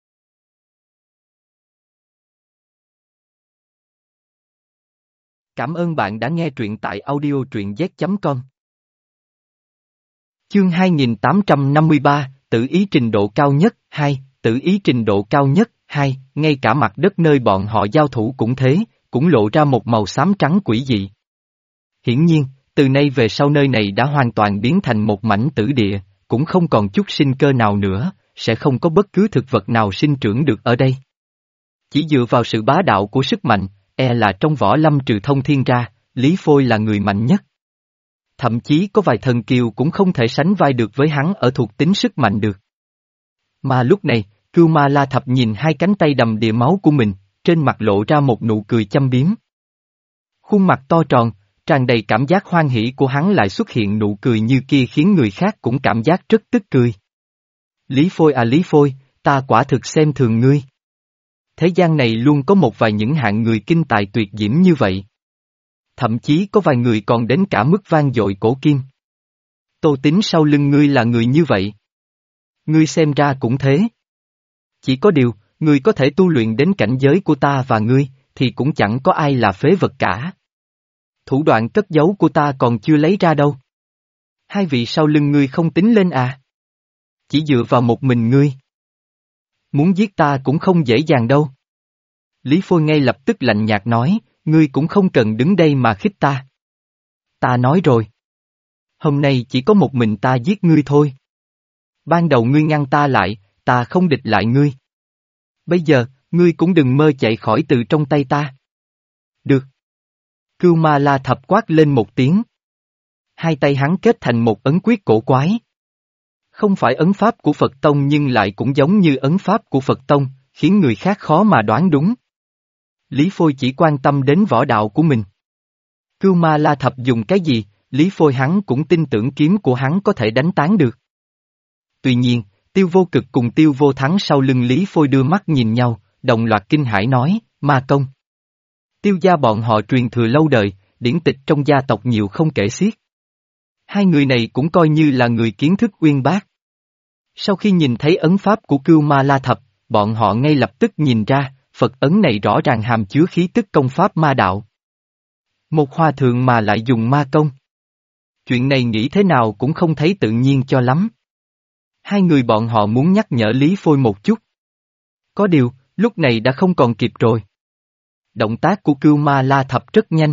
[SPEAKER 1] Cảm ơn bạn đã nghe truyện tại audio truyện z chấm com. Chương hai nghìn tám trăm năm mươi ba, tự ý trình độ cao nhất, hai, tự ý trình độ cao nhất, hai, ngay cả mặt đất nơi bọn họ giao thủ cũng thế, cũng lộ ra một màu xám trắng quỷ dị. Hiển nhiên, từ nay về sau nơi này đã hoàn toàn biến thành một mảnh tử địa, cũng không còn chút sinh cơ nào nữa, sẽ không có bất cứ thực vật nào sinh trưởng được ở đây. Chỉ dựa vào sự bá đạo của sức mạnh, e là trong võ lâm trừ Thông Thiên ra, Lý Phôi là người mạnh nhất. Thậm chí có vài thần kiều cũng không thể sánh vai được với hắn ở thuộc tính sức mạnh được. Mà lúc này, Cưu Ma La Thập nhìn hai cánh tay đầm đìa máu của mình, trên mặt lộ ra một nụ cười châm biếm. Khuôn mặt to tròn, tràn đầy cảm giác hoan hỉ của hắn lại xuất hiện nụ cười như kia khiến người khác cũng cảm giác rất tức cười. Lý Phôi à Lý Phôi, ta quả thực xem thường ngươi. Thế gian này luôn có một vài những hạng người kinh tài tuyệt diễm như vậy. Thậm chí có vài người còn đến cả mức vang dội cổ kim. Tô Tín sau lưng ngươi là người như vậy. Ngươi xem ra cũng thế. Chỉ có điều, ngươi có thể tu luyện đến cảnh giới của ta và ngươi, thì cũng chẳng có ai là phế vật cả. Thủ đoạn cất giấu của ta còn chưa lấy ra đâu. Hai vị sau lưng ngươi không tính lên à? Chỉ dựa vào một mình ngươi. Muốn giết ta cũng không dễ dàng đâu. Lý Phôi ngay lập tức lạnh nhạt nói, ngươi cũng không cần đứng đây mà khích ta. Ta nói rồi. Hôm nay chỉ có một mình ta giết ngươi thôi. Ban đầu ngươi ngăn ta lại, ta không địch lại ngươi. Bây giờ, ngươi cũng đừng mơ chạy khỏi từ trong tay ta. Được. Cưu Ma La Thập quát lên một tiếng. Hai tay hắn kết thành một ấn quyết cổ quái. Không phải ấn pháp của Phật Tông nhưng lại cũng giống như ấn pháp của Phật Tông, khiến người khác khó mà đoán đúng. Lý Phôi chỉ quan tâm đến võ đạo của mình. Cưu Ma La Thập dùng cái gì, Lý Phôi hắn cũng tin tưởng kiếm của hắn có thể đánh tán được. Tuy nhiên, Tiêu Vô Cực cùng Tiêu Vô Thắng sau lưng Lý Phôi đưa mắt nhìn nhau, đồng loạt kinh hãi nói, ma công. Tiêu gia bọn họ truyền thừa lâu đời, điển tịch trong gia tộc nhiều không kể xiết. Hai người này cũng coi như là người kiến thức uyên bác. Sau khi nhìn thấy ấn pháp của Cưu Ma La Thập, bọn họ ngay lập tức nhìn ra, Phật ấn này rõ ràng hàm chứa khí tức công pháp ma đạo. Một hòa thượng mà lại dùng ma công. Chuyện này nghĩ thế nào cũng không thấy tự nhiên cho lắm. Hai người bọn họ muốn nhắc nhở Lý Phôi một chút. Có điều, lúc này đã không còn kịp rồi. Động tác của Cưu Ma La Thập rất nhanh.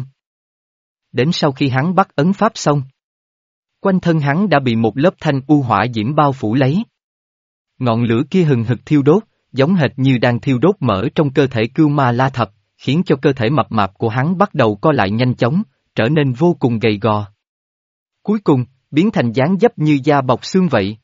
[SPEAKER 1] Đến sau khi hắn bắt ấn pháp xong, quanh thân hắn đã bị một lớp thanh u hỏa diễm bao phủ lấy. Ngọn lửa kia hừng hực thiêu đốt, giống hệt như đang thiêu đốt mỡ trong cơ thể Cưu Ma La Thập, khiến cho cơ thể mập mạp của hắn bắt đầu co lại nhanh chóng, trở nên vô cùng gầy gò. Cuối cùng, biến thành dáng dấp như da bọc xương vậy.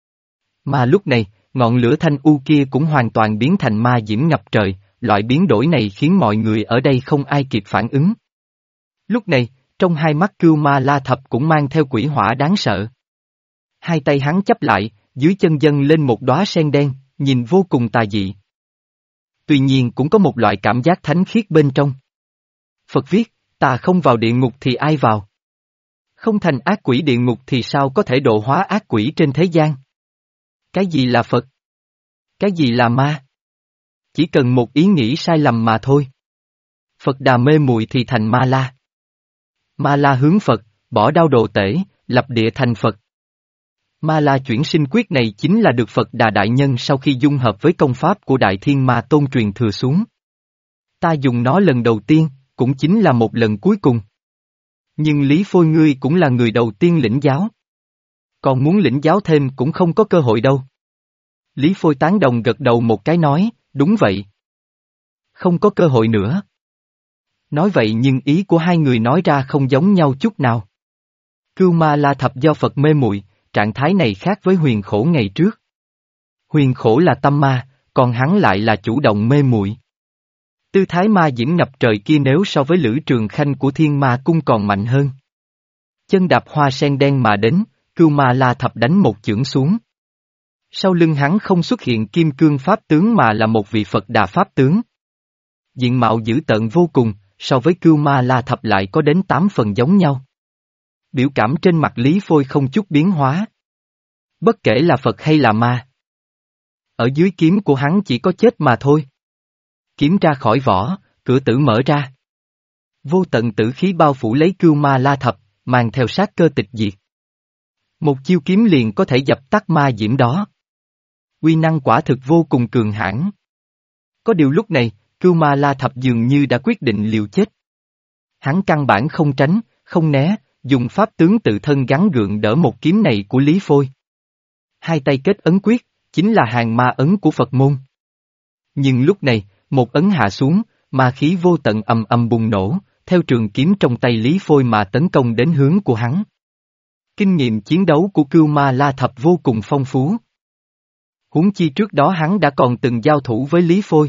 [SPEAKER 1] Mà lúc này, ngọn lửa thanh u kia cũng hoàn toàn biến thành ma diễm ngập trời, loại biến đổi này khiến mọi người ở đây không ai kịp phản ứng. Lúc này, trong hai mắt Cưu Ma La Thập cũng mang theo quỷ hỏa đáng sợ. Hai tay hắn chắp lại, dưới chân dâng lên một đóa sen đen, nhìn vô cùng tà dị. Tuy nhiên cũng có một loại cảm giác thánh khiết bên trong. Phật viết, ta không vào địa ngục thì ai vào? Không thành ác quỷ địa ngục thì sao có thể độ hóa ác quỷ trên thế gian? Cái gì là Phật? Cái gì là ma? Chỉ cần một ý nghĩ sai lầm mà thôi. Phật Đà mê muội thì thành Ma La. Ma La hướng Phật, bỏ đao độ tể, lập địa thành Phật. Ma La chuyển sinh quyết này chính là được Phật Đà Đại Nhân sau khi dung hợp với công pháp của Đại Thiên Ma Tôn truyền thừa xuống. Ta dùng nó lần đầu tiên, cũng chính là một lần cuối cùng. Nhưng Lý Phôi ngươi cũng là người đầu tiên lĩnh giáo. Còn muốn lĩnh giáo thêm cũng không có cơ hội đâu. Lý Phôi tán đồng gật đầu một cái nói, đúng vậy. Không có cơ hội nữa. Nói vậy nhưng ý của hai người nói ra không giống nhau chút nào. Cưu Ma La Thập do Phật mê muội, trạng thái này khác với Huyền Khổ ngày trước. Huyền Khổ là tâm ma, còn hắn lại là chủ động mê muội. Tư thái ma diễm ngập trời kia nếu so với Lữ Trường Khanh của Thiên Ma Cung còn mạnh hơn. Chân đạp hoa sen đen mà đến, Cưu Ma La Thập đánh một chưởng xuống. Sau lưng hắn không xuất hiện kim cương pháp tướng mà là một vị Phật Đà pháp tướng. Diện mạo dữ tợn vô cùng, so với Cưu Ma La Thập lại có đến tám phần giống nhau. Biểu cảm trên mặt Lý Phôi không chút biến hóa. Bất kể là Phật hay là ma. Ở dưới kiếm của hắn chỉ có chết mà thôi. Kiếm ra khỏi vỏ, cửa tử mở ra. Vô tận tử khí bao phủ lấy Cưu Ma La Thập, mang theo sát cơ tịch diệt. Một chiêu kiếm liền có thể dập tắt ma diễm đó. Uy năng quả thực vô cùng cường hãn. Có điều lúc này, Cưu Ma La Thập dường như đã quyết định liều chết. Hắn căn bản không tránh, không né, dùng pháp tướng tự thân gắn gượng đỡ một kiếm này của Lý Phôi. Hai tay kết ấn quyết, chính là hàng ma ấn của Phật môn. Nhưng lúc này, một ấn hạ xuống, ma khí vô tận ầm ầm bùng nổ, theo trường kiếm trong tay Lý Phôi mà tấn công đến hướng của hắn. Kinh nghiệm chiến đấu của Cưu Ma La Thập vô cùng phong phú. Huống chi trước đó hắn đã còn từng giao thủ với Lý Phôi.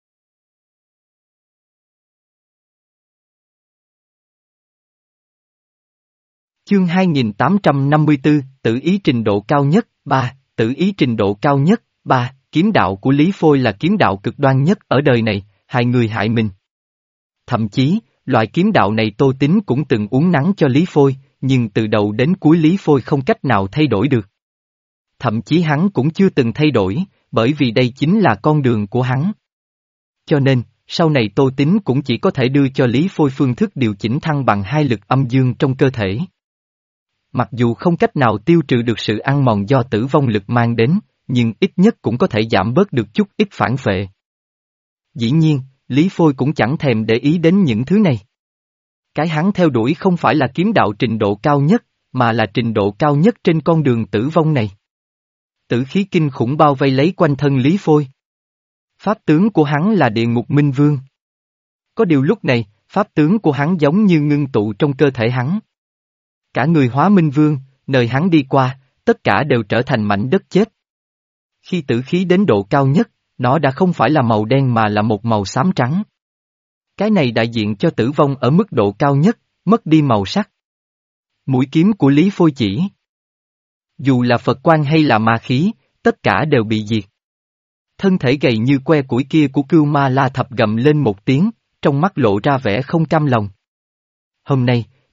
[SPEAKER 1] Chương hai nghìn tám trăm năm mươi tư, tự ý trình độ cao nhất, ba, tự ý trình độ cao nhất, ba, kiếm đạo của Lý Phôi là kiếm đạo cực đoan nhất ở đời này, hại người hại mình. Thậm chí, loại kiếm đạo này Tô Tín cũng từng uốn nắn cho Lý Phôi, nhưng từ đầu đến cuối Lý Phôi không cách nào thay đổi được. Thậm chí hắn cũng chưa từng thay đổi, bởi vì đây chính là con đường của hắn. Cho nên, sau này Tô Tín cũng chỉ có thể đưa cho Lý Phôi phương thức điều chỉnh thăng bằng hai lực âm dương trong cơ thể. Mặc dù không cách nào tiêu trừ được sự ăn mòn do tử vong lực mang đến, nhưng ít nhất cũng có thể giảm bớt được chút ít phản phệ. Dĩ nhiên, Lý Phôi cũng chẳng thèm để ý đến những thứ này. Cái hắn theo đuổi không phải là kiếm đạo trình độ cao nhất, mà là trình độ cao nhất trên con đường tử vong này. Tử khí kinh khủng bao vây lấy quanh thân Lý Phôi. Pháp tướng của hắn là Địa Ngục Minh Vương. Có điều lúc này, pháp tướng của hắn giống như ngưng tụ trong cơ thể hắn. Cả người hóa Minh Vương, nơi hắn đi qua, tất cả đều trở thành mảnh đất chết. Khi tử khí đến độ cao nhất, nó đã không phải là màu đen mà là một màu xám trắng. Cái này đại diện cho tử vong ở mức độ cao nhất, mất đi màu sắc. Mũi kiếm của Lý Phôi chỉ. Dù là Phật quan hay là ma khí, tất cả đều bị diệt. Thân thể gầy như que củi kia của Cưu Ma La Thập gầm lên một tiếng, trong mắt lộ ra vẻ không cam lòng. Hôm nay,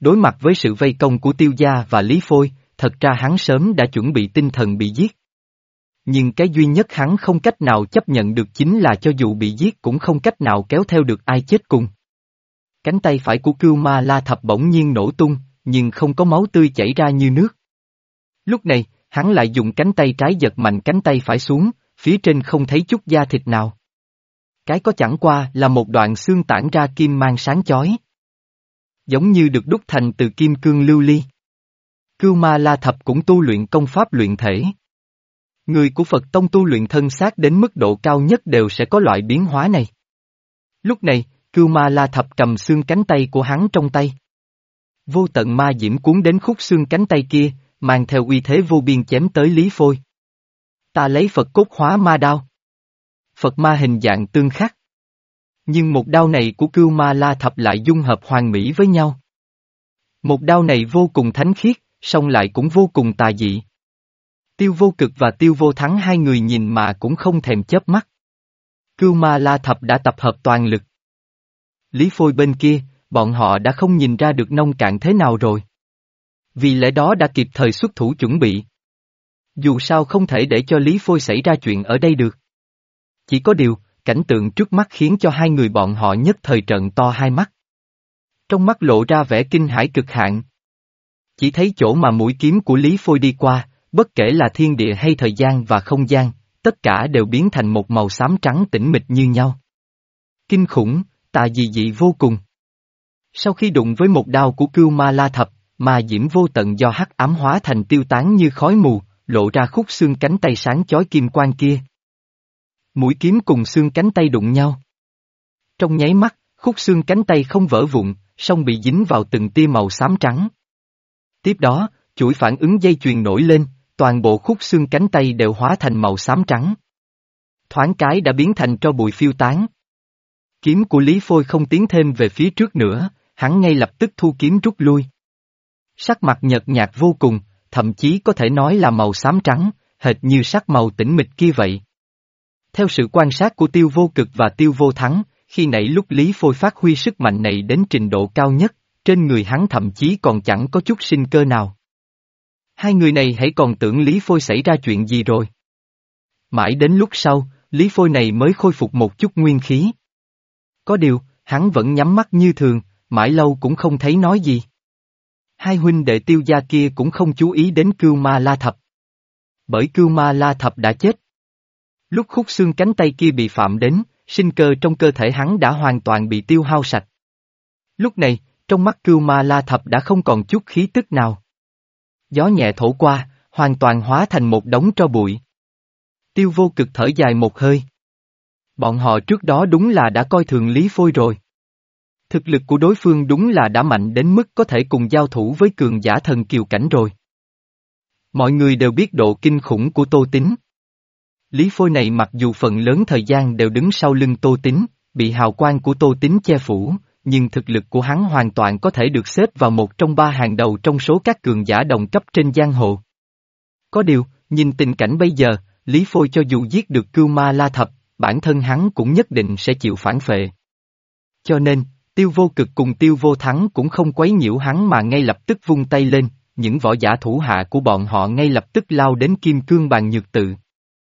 [SPEAKER 1] đối mặt với sự vây công của Tiêu gia và Lý Phôi, thật ra hắn sớm đã chuẩn bị tinh thần bị giết. Nhưng cái duy nhất hắn không cách nào chấp nhận được chính là cho dù bị giết cũng không cách nào kéo theo được ai chết cùng. Cánh tay phải của Cưu Ma La Thập bỗng nhiên nổ tung, nhưng không có máu tươi chảy ra như nước. Lúc này, hắn lại dùng cánh tay trái giật mạnh cánh tay phải xuống, phía trên không thấy chút da thịt nào. Cái có chẳng qua là một đoạn xương tản ra kim mang sáng chói. Giống như được đúc thành từ kim cương lưu ly. Cưu Ma La Thập cũng tu luyện công pháp luyện thể. Người của Phật Tông tu luyện thân xác đến mức độ cao nhất đều sẽ có loại biến hóa này. Lúc này, Cưu Ma La Thập cầm xương cánh tay của hắn trong tay. Vô tận ma diễm cuốn đến khúc xương cánh tay kia, mang theo uy thế vô biên chém tới Lý Phôi. Ta lấy Phật cốt hóa ma đao. Phật ma hình dạng tương khắc. Nhưng một đao này của Cưu Ma La Thập lại dung hợp hoàn mỹ với nhau. Một đao này vô cùng thánh khiết, song lại cũng vô cùng tà dị. Tiêu Vô Cực và Tiêu Vô Thắng hai người nhìn mà cũng không thèm chớp mắt. Cưu Ma La Thập đã tập hợp toàn lực. Lý Phôi bên kia, bọn họ đã không nhìn ra được nông cạn thế nào rồi. Vì lẽ đó đã kịp thời xuất thủ chuẩn bị. Dù sao không thể để cho Lý Phôi xảy ra chuyện ở đây được. Chỉ có điều, cảnh tượng trước mắt khiến cho hai người bọn họ nhất thời trợn to hai mắt. Trong mắt lộ ra vẻ kinh hãi cực hạn. Chỉ thấy chỗ mà mũi kiếm của Lý Phôi đi qua, bất kể là thiên địa hay thời gian và không gian, tất cả đều biến thành một màu xám trắng tĩnh mịch như nhau. Kinh khủng, tà dị dị vô cùng. Sau khi đụng với một đao của Cưu Ma La Thập, ma diễm vô tận do hắc ám hóa thành tiêu tán như khói mù, lộ ra khúc xương cánh tay sáng chói kim quang kia. Mũi kiếm cùng xương cánh tay đụng nhau. Trong nháy mắt, khúc xương cánh tay không vỡ vụn, song bị dính vào từng tia màu xám trắng. Tiếp đó, chuỗi phản ứng dây chuyền nổi lên, toàn bộ khúc xương cánh tay đều hóa thành màu xám trắng. Thoáng cái đã biến thành tro bụi phiêu tán. Kiếm của Lý Phôi không tiến thêm về phía trước nữa, hắn ngay lập tức thu kiếm rút lui. Sắc mặt nhợt nhạt vô cùng, thậm chí có thể nói là màu xám trắng, hệt như sắc màu tĩnh mịch kia vậy. Theo sự quan sát của Tiêu Vô Cực và Tiêu Vô Thắng, khi nãy lúc Lý Phôi phát huy sức mạnh này đến trình độ cao nhất, trên người hắn thậm chí còn chẳng có chút sinh cơ nào. Hai người này hãy còn tưởng Lý Phôi xảy ra chuyện gì rồi. Mãi đến lúc sau, Lý Phôi này mới khôi phục một chút nguyên khí. Có điều, hắn vẫn nhắm mắt như thường, mãi lâu cũng không thấy nói gì. Hai huynh đệ Tiêu gia kia cũng không chú ý đến Cưu Ma La Thập. Bởi Cưu Ma La Thập đã chết. Lúc khúc xương cánh tay kia bị phạm đến, sinh cơ trong cơ thể hắn đã hoàn toàn bị tiêu hao sạch. Lúc này, trong mắt Cưu Ma La Thập đã không còn chút khí tức nào. Gió nhẹ thổi qua, hoàn toàn hóa thành một đống tro bụi. Tiêu Vô Cực thở dài một hơi. Bọn họ trước đó đúng là đã coi thường Lý Phôi rồi. Thực lực của đối phương đúng là đã mạnh đến mức có thể cùng giao thủ với cường giả thần kiều cảnh rồi. Mọi người đều biết độ kinh khủng của Tô Tín. Lý Phôi này mặc dù phần lớn thời gian đều đứng sau lưng Tô Tín, bị hào quang của Tô Tín che phủ, nhưng thực lực của hắn hoàn toàn có thể được xếp vào một trong ba hàng đầu trong số các cường giả đồng cấp trên giang hồ. Có điều, nhìn tình cảnh bây giờ, Lý Phôi cho dù giết được Cưu Ma La Thập, bản thân hắn cũng nhất định sẽ chịu phản phệ. Cho nên, Tiêu Vô Cực cùng Tiêu Vô Thắng cũng không quấy nhiễu hắn mà ngay lập tức vung tay lên, những võ giả thủ hạ của bọn họ ngay lập tức lao đến Kim Cương Bàn Nhược Tự.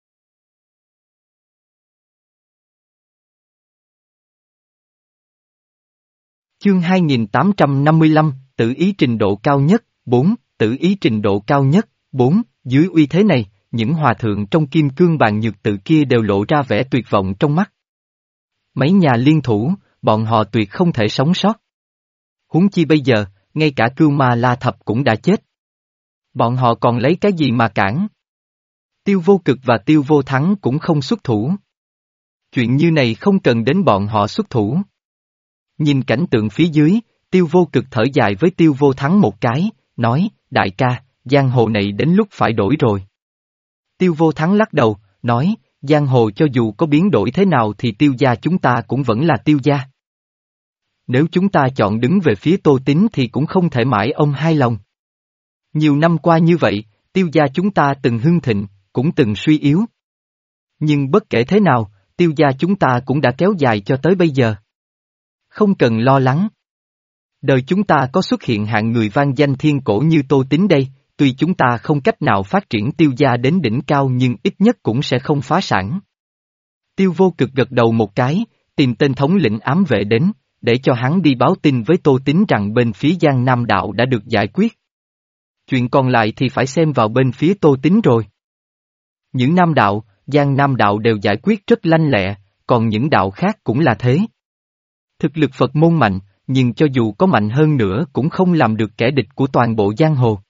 [SPEAKER 1] Chương hai nghìn tám trăm năm mươi lăm, tự ý trình độ cao nhất, bốn, tự ý trình độ cao nhất, bốn, dưới uy thế này, những hòa thượng trong Kim Cương Bàn Nhược Tự kia đều lộ ra vẻ tuyệt vọng trong mắt. Mấy nhà liên thủ, bọn họ tuyệt không thể sống sót. Huống chi bây giờ, ngay cả Cưu Ma La Thập cũng đã chết. Bọn họ còn lấy cái gì mà cản? Tiêu Vô Cực và Tiêu Vô Thắng cũng không xuất thủ. Chuyện như này không cần đến bọn họ xuất thủ. Nhìn cảnh tượng phía dưới, Tiêu Vô Cực thở dài với Tiêu Vô Thắng một cái, nói, đại ca, giang hồ này đến lúc phải đổi rồi. Tiêu Vô Thắng lắc đầu, nói, giang hồ cho dù có biến đổi thế nào thì Tiêu gia chúng ta cũng vẫn là Tiêu gia. Nếu chúng ta chọn đứng về phía Tô Tín thì cũng không thể mãi ông hai lòng. Nhiều năm qua như vậy, Tiêu gia chúng ta từng hưng thịnh, cũng từng suy yếu. Nhưng bất kể thế nào, Tiêu gia chúng ta cũng đã kéo dài cho tới bây giờ. Không cần lo lắng. Đời chúng ta có xuất hiện hạng người vang danh thiên cổ như Tô Tín đây, tuy chúng ta không cách nào phát triển Tiêu gia đến đỉnh cao nhưng ít nhất cũng sẽ không phá sản. Tiêu Vô Cực gật đầu một cái, tìm tên thống lĩnh ám vệ đến, để cho hắn đi báo tin với Tô Tín rằng bên phía Giang Nam đạo đã được giải quyết. Chuyện còn lại thì phải xem vào bên phía Tô Tín rồi. Những Nam đạo, Giang Nam đạo đều giải quyết rất lanh lẹ, còn những đạo khác cũng là thế. Thực lực Phật môn mạnh, nhưng cho dù có mạnh hơn nữa cũng không làm được kẻ địch của toàn bộ giang hồ.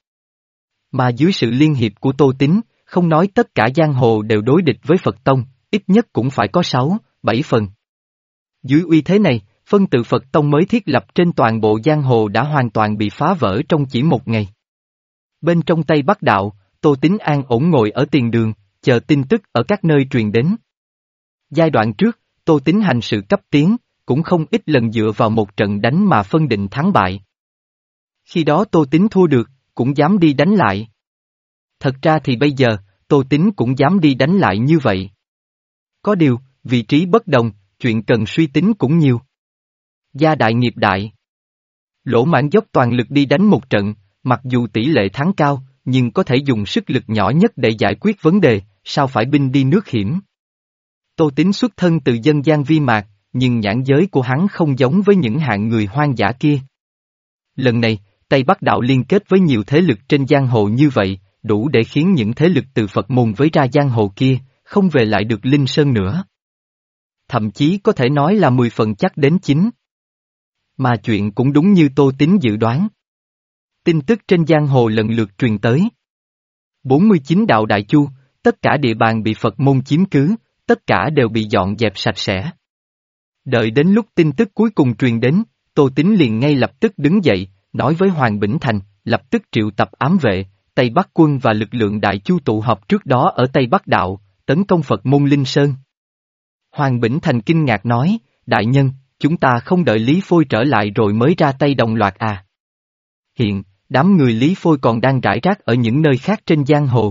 [SPEAKER 1] Mà dưới sự liên hiệp của Tô Tín, không nói tất cả giang hồ đều đối địch với Phật Tông, ít nhất cũng phải có sáu, bảy phần. Dưới uy thế này, phân tự Phật Tông mới thiết lập trên toàn bộ giang hồ đã hoàn toàn bị phá vỡ trong chỉ một ngày. Bên trong Tây Bắc Đạo, Tô Tín an ổn ngồi ở tiền đường, chờ tin tức ở các nơi truyền đến. Giai đoạn trước, Tô Tín hành sự cấp tiến, cũng không ít lần dựa vào một trận đánh mà phân định thắng bại. Khi đó Tô Tín thua được, cũng dám đi đánh lại. Thật ra thì bây giờ, Tô Tín cũng dám đi đánh lại như vậy. Có điều, vị trí bất đồng, chuyện cần suy tính cũng nhiều. Gia đại nghiệp đại. Lỗ Mãn dốc toàn lực đi đánh một trận, mặc dù tỷ lệ thắng cao, nhưng có thể dùng sức lực nhỏ nhất để giải quyết vấn đề, sao phải binh đi nước hiểm. Tô Tín xuất thân từ dân gian vi mạc, nhưng nhãn giới của hắn không giống với những hạng người hoang dã kia. Lần này, Tây Bắc Đạo liên kết với nhiều thế lực trên giang hồ như vậy, đủ để khiến những thế lực từ Phật môn với ra giang hồ kia, không về lại được Linh Sơn nữa. Thậm chí có thể nói là mười phần chắc đến chín. Mà chuyện cũng đúng như Tô Tín dự đoán. Tin tức trên giang hồ lần lượt truyền tới. bốn mươi chín đạo Đại Chu, tất cả địa bàn bị Phật môn chiếm cứ, tất cả đều bị dọn dẹp sạch sẽ. Đợi đến lúc tin tức cuối cùng truyền đến, Tô Tín liền ngay lập tức đứng dậy, nói với Hoàng Bỉnh Thành, lập tức triệu tập ám vệ, Tây Bắc quân và lực lượng Đại Chu tụ họp trước đó ở Tây Bắc Đạo, tấn công Phật môn Linh Sơn. Hoàng Bỉnh Thành kinh ngạc nói, đại nhân, chúng ta không đợi Lý Phôi trở lại rồi mới ra tay đồng loạt à. Hiện, đám người Lý Phôi còn đang rải rác ở những nơi khác trên giang hồ.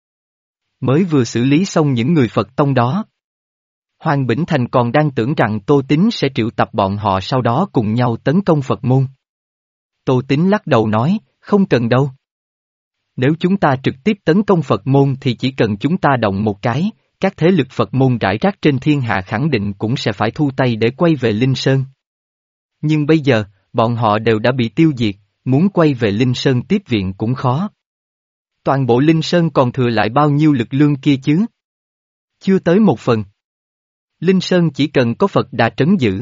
[SPEAKER 1] Mới vừa xử lý xong những người Phật tông đó. Hoàng Bỉnh Thành còn đang tưởng rằng Tô Tín sẽ triệu tập bọn họ sau đó cùng nhau tấn công Phật môn. Tô Tín lắc đầu nói, không cần đâu. Nếu chúng ta trực tiếp tấn công Phật môn thì chỉ cần chúng ta động một cái, các thế lực Phật môn rải rác trên thiên hạ khẳng định cũng sẽ phải thu tay để quay về Linh Sơn. Nhưng bây giờ, bọn họ đều đã bị tiêu diệt, muốn quay về Linh Sơn tiếp viện cũng khó. Toàn bộ Linh Sơn còn thừa lại bao nhiêu lực lượng kia chứ? Chưa tới một phần. Linh Sơn chỉ cần có Phật Đà trấn giữ.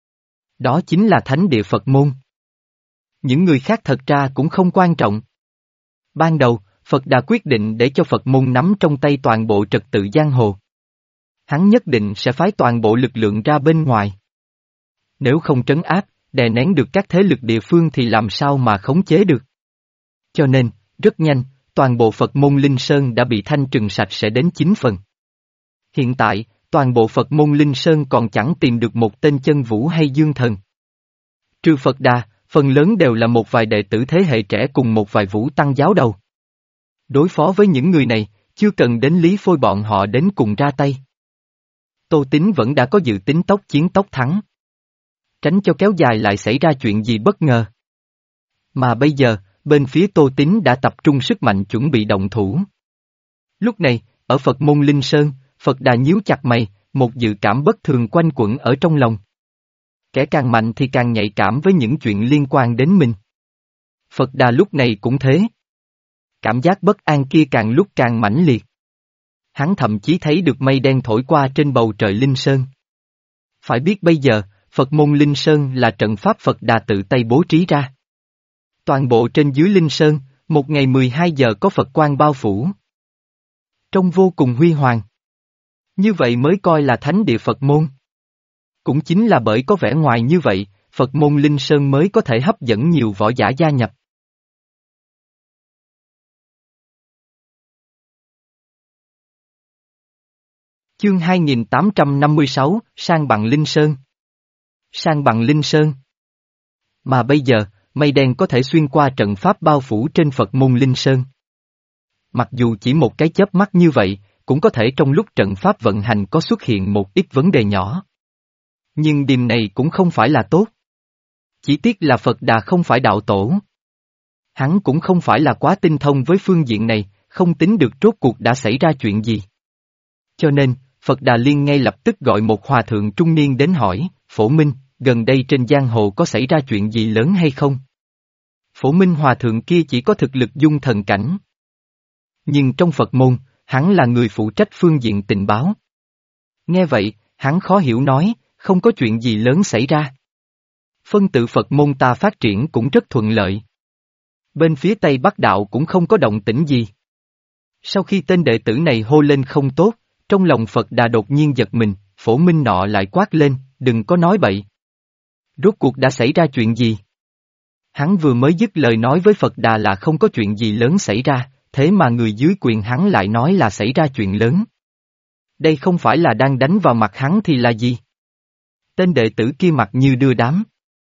[SPEAKER 1] Đó chính là thánh địa Phật môn. Những người khác thật ra cũng không quan trọng. Ban đầu, Phật Đà quyết định để cho Phật môn nắm trong tay toàn bộ trật tự giang hồ. Hắn nhất định sẽ phái toàn bộ lực lượng ra bên ngoài. Nếu không trấn áp, đè nén được các thế lực địa phương thì làm sao mà khống chế được. Cho nên, rất nhanh, toàn bộ Phật môn Linh Sơn đã bị thanh trừng sạch sẽ đến chín phần. Hiện tại, toàn bộ Phật môn Linh Sơn còn chẳng tìm được một tên chân vũ hay dương thần. Trừ Phật Đà, phần lớn đều là một vài đệ tử thế hệ trẻ cùng một vài vũ tăng giáo đầu. Đối phó với những người này, chưa cần đến Lý Phôi bọn họ đến cùng ra tay. Tô Tín vẫn đã có dự tính tốc chiến tốc thắng. Tránh cho kéo dài lại xảy ra chuyện gì bất ngờ. Mà bây giờ, bên phía Tô Tín đã tập trung sức mạnh chuẩn bị động thủ. Lúc này, ở Phật môn Linh Sơn, Phật Đà nhíu chặt mày, một dự cảm bất thường quanh quẩn ở trong lòng. Kẻ càng mạnh thì càng nhạy cảm với những chuyện liên quan đến mình. Phật Đà lúc này cũng thế. Cảm giác bất an kia càng lúc càng mãnh liệt. Hắn thậm chí thấy được mây đen thổi qua trên bầu trời Linh Sơn. Phải biết bây giờ, Phật môn Linh Sơn là trận pháp Phật Đà tự tay bố trí ra. Toàn bộ trên dưới Linh Sơn, một ngày mười hai giờ có Phật quang bao phủ. Trông vô cùng huy hoàng. Như vậy mới coi là thánh địa Phật môn. Cũng chính là bởi có vẻ ngoài như vậy, Phật môn Linh Sơn mới có thể hấp dẫn nhiều võ giả gia nhập. Chương hai nghìn tám trăm năm mươi sáu, Sang bằng Linh Sơn. Sang bằng Linh Sơn. Mà bây giờ, mây đen có thể xuyên qua trận pháp bao phủ trên Phật môn Linh Sơn. Mặc dù chỉ một cái chớp mắt như vậy, cũng có thể trong lúc trận pháp vận hành có xuất hiện một ít vấn đề nhỏ. Nhưng điểm này cũng không phải là tốt. Chỉ tiếc là Phật Đà không phải đạo tổ. Hắn cũng không phải là quá tinh thông với phương diện này, không tính được rốt cuộc đã xảy ra chuyện gì. Cho nên, Phật Đà Liên ngay lập tức gọi một hòa thượng trung niên đến hỏi, Phổ Minh, gần đây trên giang hồ có xảy ra chuyện gì lớn hay không? Phổ Minh hòa thượng kia chỉ có thực lực dung thần cảnh. Nhưng trong Phật môn, hắn là người phụ trách phương diện tình báo. Nghe vậy, hắn khó hiểu nói, không có chuyện gì lớn xảy ra. Phân tự Phật môn ta phát triển cũng rất thuận lợi. Bên phía Tây Bắc Đạo cũng không có động tĩnh gì. Sau khi tên đệ tử này hô lên không tốt, trong lòng Phật Đà đột nhiên giật mình, Phổ Minh nọ lại quát lên, đừng có nói bậy. Rốt cuộc đã xảy ra chuyện gì? Hắn vừa mới dứt lời nói với Phật Đà là không có chuyện gì lớn xảy ra, thế mà người dưới quyền hắn lại nói là xảy ra chuyện lớn. Đây không phải là đang đánh vào mặt hắn thì là gì? Tên đệ tử kia mặt như đưa đám.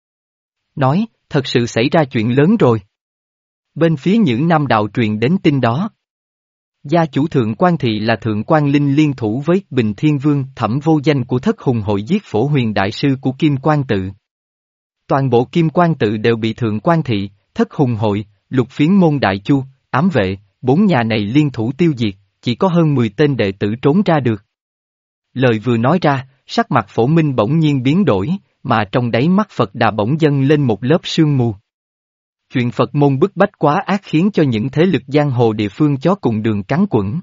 [SPEAKER 1] Nói, thật sự xảy ra chuyện lớn rồi. Bên phía Nhữ Nam Đạo truyền đến tin đó. Gia chủ Thượng Quan Thị là Thượng Quan Linh liên thủ với Bình Thiên Vương Thẩm Vô Danh của Thất Hùng hội giết Phổ Huyền Đại Sư của Kim Quan Tự. Toàn bộ Kim Quan Tự đều bị Thượng Quan Thị, Thất Hùng hội, Lục Phiến Môn Đại Chu, ám vệ, bốn nhà này liên thủ tiêu diệt, chỉ có hơn mười tên đệ tử trốn ra được. Lời vừa nói ra, sắc mặt Phổ Minh bỗng nhiên biến đổi, mà trong đáy mắt Phật Đà bỗng dâng lên một lớp sương mù. Chuyện Phật môn bức bách quá ác khiến cho những thế lực giang hồ địa phương chó cùng đường cắn quẩn.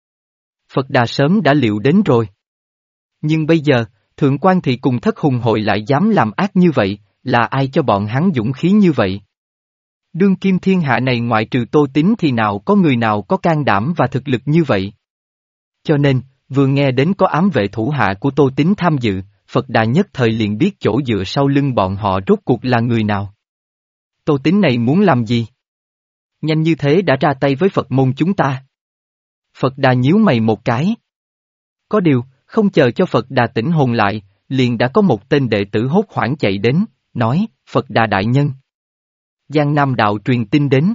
[SPEAKER 1] Phật Đà sớm đã liệu đến rồi. Nhưng bây giờ, Thượng Quan Thị cùng Thất Hùng hội lại dám làm ác như vậy, là ai cho bọn hắn dũng khí như vậy? Đương kim thiên hạ này ngoại trừ Tô Tín thì nào có người nào có can đảm và thực lực như vậy? Cho nên, vừa nghe đến có ám vệ thủ hạ của Tô Tín tham dự, Phật Đà nhất thời liền biết chỗ dựa sau lưng bọn họ rốt cuộc là người nào. Tô Tín này muốn làm gì? Nhanh như thế đã ra tay với Phật môn chúng ta. Phật Đà nhíu mày một cái. Có điều, không chờ cho Phật Đà tỉnh hồn lại, liền đã có một tên đệ tử hốt hoảng chạy đến, nói, Phật Đà đại nhân. Giang Nam Đạo truyền tin đến.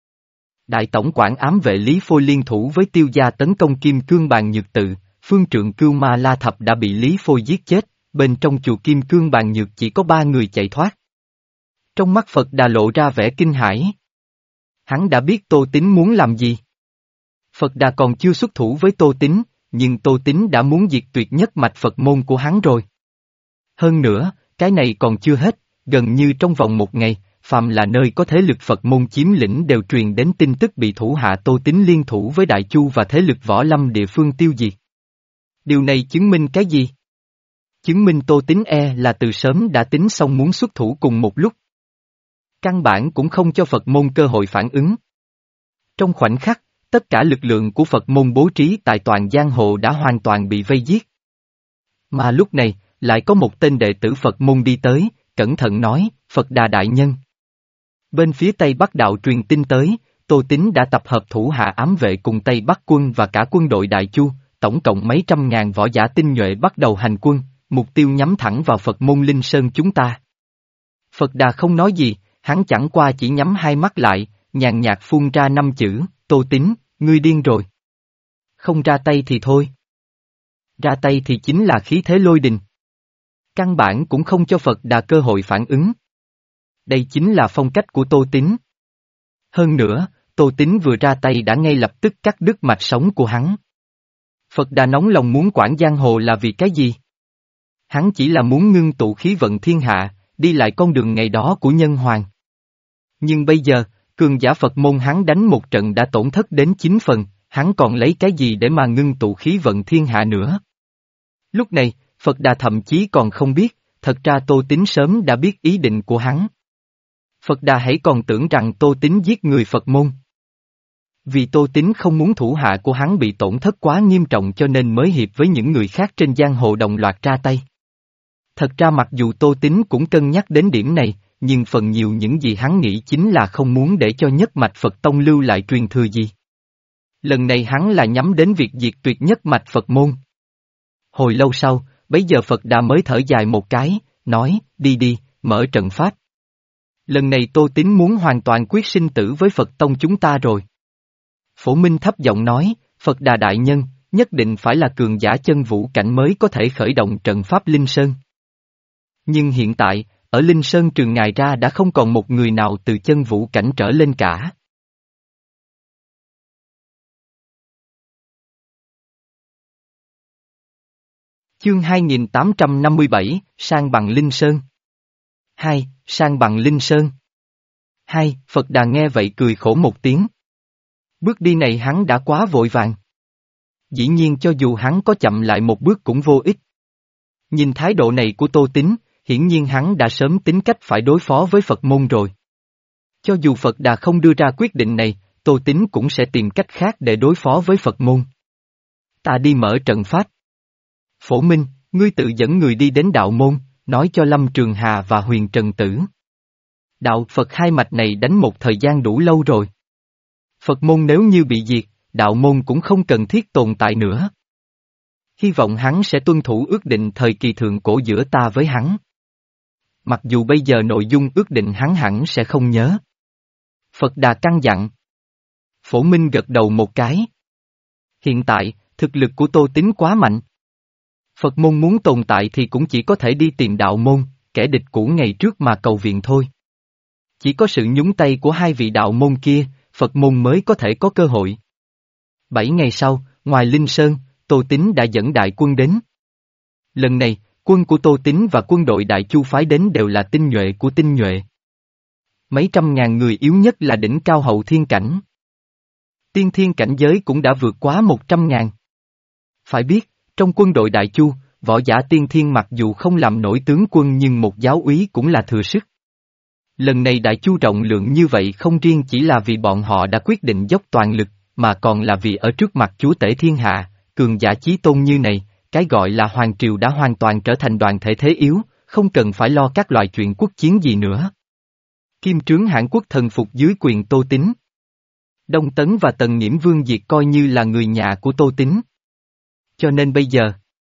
[SPEAKER 1] Đại tổng quản ám vệ Lý Phôi liên thủ với tiêu gia tấn công Kim Cương Bàn Nhược Tự, phương trượng Cưu Ma La Thập đã bị Lý Phôi giết chết, bên trong chùa Kim Cương Bàn Nhược chỉ có ba người chạy thoát. Trong mắt Phật Đà lộ ra vẻ kinh hãi. Hắn đã biết Tô Tín muốn làm gì. Phật Đà còn chưa xuất thủ với Tô Tín, nhưng Tô Tín đã muốn diệt tuyệt nhất mạch Phật môn của hắn rồi. Hơn nữa, cái này còn chưa hết, gần như trong vòng một ngày, phàm là nơi có thế lực Phật môn chiếm lĩnh đều truyền đến tin tức bị thủ hạ Tô Tín liên thủ với Đại Chu và thế lực võ lâm địa phương tiêu diệt. Điều này chứng minh cái gì? Chứng minh Tô Tín e là từ sớm đã tính xong muốn xuất thủ cùng một lúc. Căn bản cũng không cho Phật môn cơ hội phản ứng. Trong khoảnh khắc, tất cả lực lượng của Phật môn bố trí tại toàn giang hồ đã hoàn toàn bị vây giết. Mà lúc này, lại có một tên đệ tử Phật môn đi tới, cẩn thận nói, Phật Đà đại nhân. Bên phía Tây Bắc Đạo truyền tin tới, Tô Tín đã tập hợp thủ hạ ám vệ cùng Tây Bắc quân và cả quân đội Đại Chu, tổng cộng mấy trăm ngàn võ giả tinh nhuệ bắt đầu hành quân, mục tiêu nhắm thẳng vào Phật môn Linh Sơn chúng ta. Phật Đà không nói gì, hắn chẳng qua chỉ nhắm hai mắt lại, nhàn nhạt phun ra năm chữ, Tô Tín, ngươi điên rồi. Không ra tay thì thôi. Ra tay thì chính là khí thế lôi đình. Căn bản cũng không cho Phật Đà cơ hội phản ứng. Đây chính là phong cách của Tô Tín. Hơn nữa, Tô Tín vừa ra tay đã ngay lập tức cắt đứt mạch sống của hắn. Phật Đà nóng lòng muốn quản giang hồ là vì cái gì? Hắn chỉ là muốn ngưng tụ khí vận thiên hạ, đi lại con đường ngày đó của nhân hoàng. Nhưng bây giờ, cường giả Phật môn hắn đánh một trận đã tổn thất đến chín phần, hắn còn lấy cái gì để mà ngưng tụ khí vận thiên hạ nữa? Lúc này, Phật Đà thậm chí còn không biết, thật ra Tô Tín sớm đã biết ý định của hắn. Phật Đà hãy còn tưởng rằng Tô Tín giết người Phật môn. Vì Tô Tín không muốn thủ hạ của hắn bị tổn thất quá nghiêm trọng cho nên mới hiệp với những người khác trên giang hồ đồng loạt ra tay. Thật ra mặc dù Tô Tín cũng cân nhắc đến điểm này, nhưng phần nhiều những gì hắn nghĩ chính là không muốn để cho nhất mạch Phật tông lưu lại truyền thừa gì. Lần này hắn là nhắm đến việc diệt tuyệt nhất mạch Phật môn. Hồi lâu sau, bấy giờ Phật Đà mới thở dài một cái, nói, đi đi, mở trận pháp. Lần này Tô Tín muốn hoàn toàn quyết sinh tử với Phật tông chúng ta rồi. Phổ Minh thấp giọng nói, Phật Đà đại nhân, nhất định phải là cường giả chân vũ cảnh mới có thể khởi động trận pháp Linh Sơn. Nhưng hiện tại, ở Linh Sơn Trường ngài ra đã không còn một người nào từ chân vũ cảnh trở lên cả. Chương hai nghìn tám trăm năm mươi bảy, sang bằng Linh Sơn. Hai, sang bằng Linh Sơn. Hai, Phật Đà nghe vậy cười khổ một tiếng. Bước đi này hắn đã quá vội vàng. Dĩ nhiên cho dù hắn có chậm lại một bước cũng vô ích. Nhìn thái độ này của Tô Tín, hiển nhiên hắn đã sớm tính cách phải đối phó với Phật môn rồi. Cho dù Phật Đà không đưa ra quyết định này, Tô Tín cũng sẽ tìm cách khác để đối phó với Phật môn. Ta đi mở trận pháp. Phổ Minh, ngươi tự dẫn người đi đến đạo môn, nói cho Lâm Trường Hà và Huyền Trần Tử. Đạo Phật hai mạch này đánh một thời gian đủ lâu rồi. Phật môn nếu như bị diệt, đạo môn cũng không cần thiết tồn tại nữa. Hy vọng hắn sẽ tuân thủ ước định thời kỳ thượng cổ giữa ta với hắn. Mặc dù bây giờ nội dung ước định hắn hẳn sẽ không nhớ. Phật Đà căn dặn. Phổ Minh gật đầu một cái. Hiện tại, thực lực của Tô Tín quá mạnh. Phật môn muốn tồn tại thì cũng chỉ có thể đi tìm đạo môn, kẻ địch cũ ngày trước mà cầu viện thôi. Chỉ có sự nhúng tay của hai vị đạo môn kia, Phật môn mới có thể có cơ hội. Bảy ngày sau, ngoài Linh Sơn, Tô Tín đã dẫn đại quân đến. Lần này, quân của Tô Tín và quân đội Đại Chu phái đến đều là tinh nhuệ của tinh nhuệ. Mấy trăm ngàn người yếu nhất là đỉnh cao hậu thiên cảnh. Tiên thiên cảnh giới cũng đã vượt quá một trăm ngàn. Phải biết, trong quân đội Đại Chu, võ giả tiên thiên mặc dù không làm nổi tướng quân nhưng một giáo úy cũng là thừa sức. Lần này Đại Chu rộng lượng như vậy không riêng chỉ là vì bọn họ đã quyết định dốc toàn lực, mà còn là vì ở trước mặt chúa tể thiên hạ, cường giả chí tôn như này, cái gọi là hoàng triều đã hoàn toàn trở thành đoàn thể thế yếu, không cần phải lo các loại chuyện quốc chiến gì nữa. Kim trướng Hãn Quốc thần phục dưới quyền Tô Tín. Đông Tấn và Tần Nghiễm Vương Diệt coi như là người nhà của Tô Tín. Cho nên bây giờ,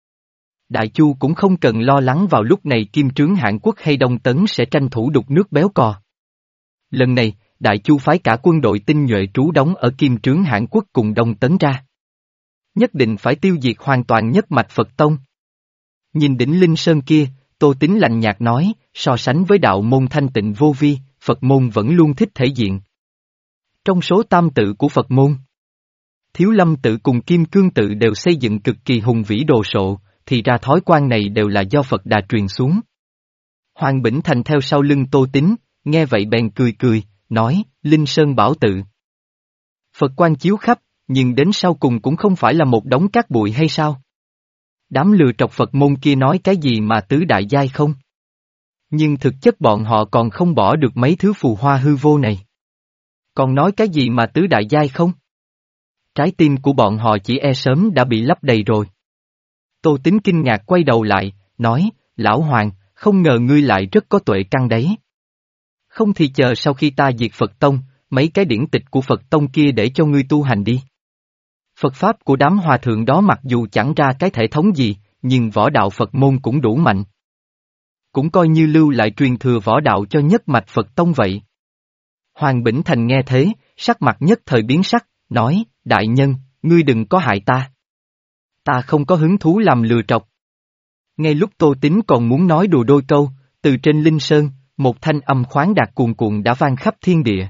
[SPEAKER 1] Đại Chu cũng không cần lo lắng vào lúc này Kim trướng Hãn Quốc hay Đông Tấn sẽ tranh thủ đục nước béo cò. Lần này, Đại Chu phái cả quân đội tinh nhuệ trú đóng ở Kim trướng Hãn Quốc cùng Đông Tấn ra. Nhất định phải tiêu diệt hoàn toàn nhất mạch Phật Tông. Nhìn đỉnh Linh Sơn kia, Tô Tín lạnh nhạt nói, so sánh với đạo môn thanh tịnh vô vi, Phật môn vẫn luôn thích thể diện. Trong số tam tự của Phật môn, Thiếu Lâm tự cùng Kim Cương tự đều xây dựng cực kỳ hùng vĩ đồ sộ, thì ra thói quan này đều là do Phật Đà truyền xuống. Hoàng Bỉnh Thành theo sau lưng Tô Tín, nghe vậy bèn cười cười, nói, Linh Sơn bảo tự. Phật quan chiếu khắp, nhưng đến sau cùng cũng không phải là một đống cát bụi hay sao? Đám lừa trọc Phật môn kia nói cái gì mà tứ đại giai không? Nhưng thực chất bọn họ còn không bỏ được mấy thứ phù hoa hư vô này. Còn nói cái gì mà tứ đại giai không? Trái tim của bọn họ chỉ e sớm đã bị lấp đầy rồi. Tô Tín kinh ngạc quay đầu lại, nói, Lão Hoàng, không ngờ ngươi lại rất có tuệ căn đấy. Không thì chờ sau khi ta diệt Phật Tông, mấy cái điển tịch của Phật Tông kia để cho ngươi tu hành đi. Phật Pháp của đám hòa thượng đó mặc dù chẳng ra cái thể thống gì, nhưng võ đạo Phật môn cũng đủ mạnh. Cũng coi như lưu lại truyền thừa võ đạo cho nhất mạch Phật Tông vậy. Hoàng Bỉnh Thành nghe thế, sắc mặt nhất thời biến sắc, nói, đại nhân, ngươi đừng có hại ta. Ta không có hứng thú làm lừa trọc. Ngay lúc Tô Tín còn muốn nói đùa đôi câu, từ trên Linh Sơn, một thanh âm khoáng đạt cuồn cuộn đã vang khắp thiên địa.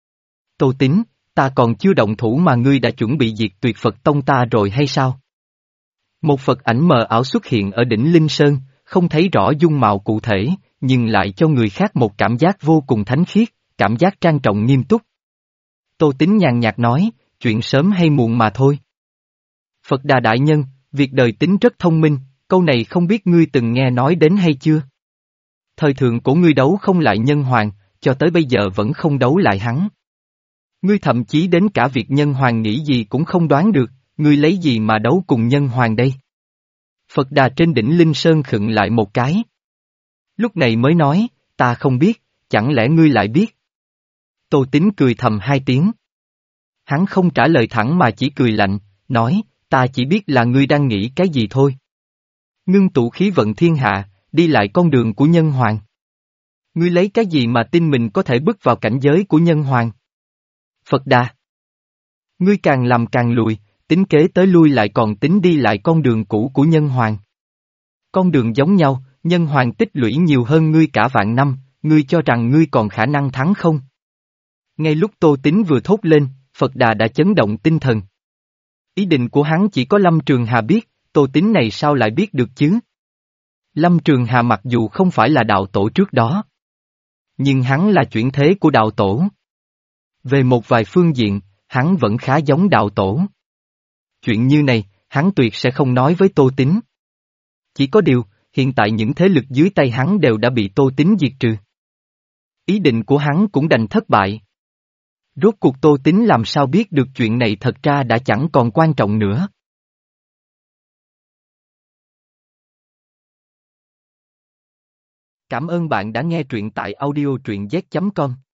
[SPEAKER 1] Tô Tín, ta còn chưa động thủ mà ngươi đã chuẩn bị diệt tuyệt Phật Tông ta rồi hay sao? Một Phật ảnh mờ ảo xuất hiện ở đỉnh Linh Sơn, không thấy rõ dung mạo cụ thể, nhưng lại cho người khác một cảm giác vô cùng thánh khiết, cảm giác trang trọng nghiêm túc. Tô Tín nhàn nhạt nói, chuyện sớm hay muộn mà thôi. Phật Đà đại nhân, việc đời Tín rất thông minh, câu này không biết ngươi từng nghe nói đến hay chưa? Thời thượng cổ ngươi đấu không lại nhân hoàng, cho tới bây giờ vẫn không đấu lại hắn. Ngươi thậm chí đến cả việc nhân hoàng nghĩ gì cũng không đoán được, ngươi lấy gì mà đấu cùng nhân hoàng đây? Phật Đà trên đỉnh Linh Sơn khựng lại một cái. Lúc này mới nói, ta không biết, chẳng lẽ ngươi lại biết? Tô Tín cười thầm hai tiếng. Hắn không trả lời thẳng mà chỉ cười lạnh, nói, ta chỉ biết là ngươi đang nghĩ cái gì thôi. Ngưng tụ khí vận thiên hạ, đi lại con đường của nhân hoàng. Ngươi lấy cái gì mà tin mình có thể bước vào cảnh giới của nhân hoàng? Phật Đà. Ngươi càng làm càng lùi, tính kế tới lui lại còn tính đi lại con đường cũ của nhân hoàng. Con đường giống nhau, Nhân hoàng tích lũy nhiều hơn ngươi cả vạn năm, ngươi cho rằng ngươi còn khả năng thắng không? Ngay lúc Tô Tín vừa thốt lên, Phật Đà đã chấn động tinh thần. Ý định của hắn chỉ có Lâm Trường Hà biết, Tô Tín này sao lại biết được chứ? Lâm Trường Hà mặc dù không phải là đạo tổ trước đó, nhưng hắn là chuyển thế của đạo tổ. Về một vài phương diện, hắn vẫn khá giống đạo tổ. Chuyện như này, hắn tuyệt sẽ không nói với Tô Tín. Chỉ có điều, hiện tại những thế lực dưới tay hắn đều đã bị Tô Tín diệt trừ. Ý định của hắn cũng đành thất bại. Rốt cuộc Tô Tín làm sao biết được chuyện này thật ra đã chẳng còn quan trọng nữa. Cảm ơn bạn đã nghe truyện tại audio truyện z chấm com.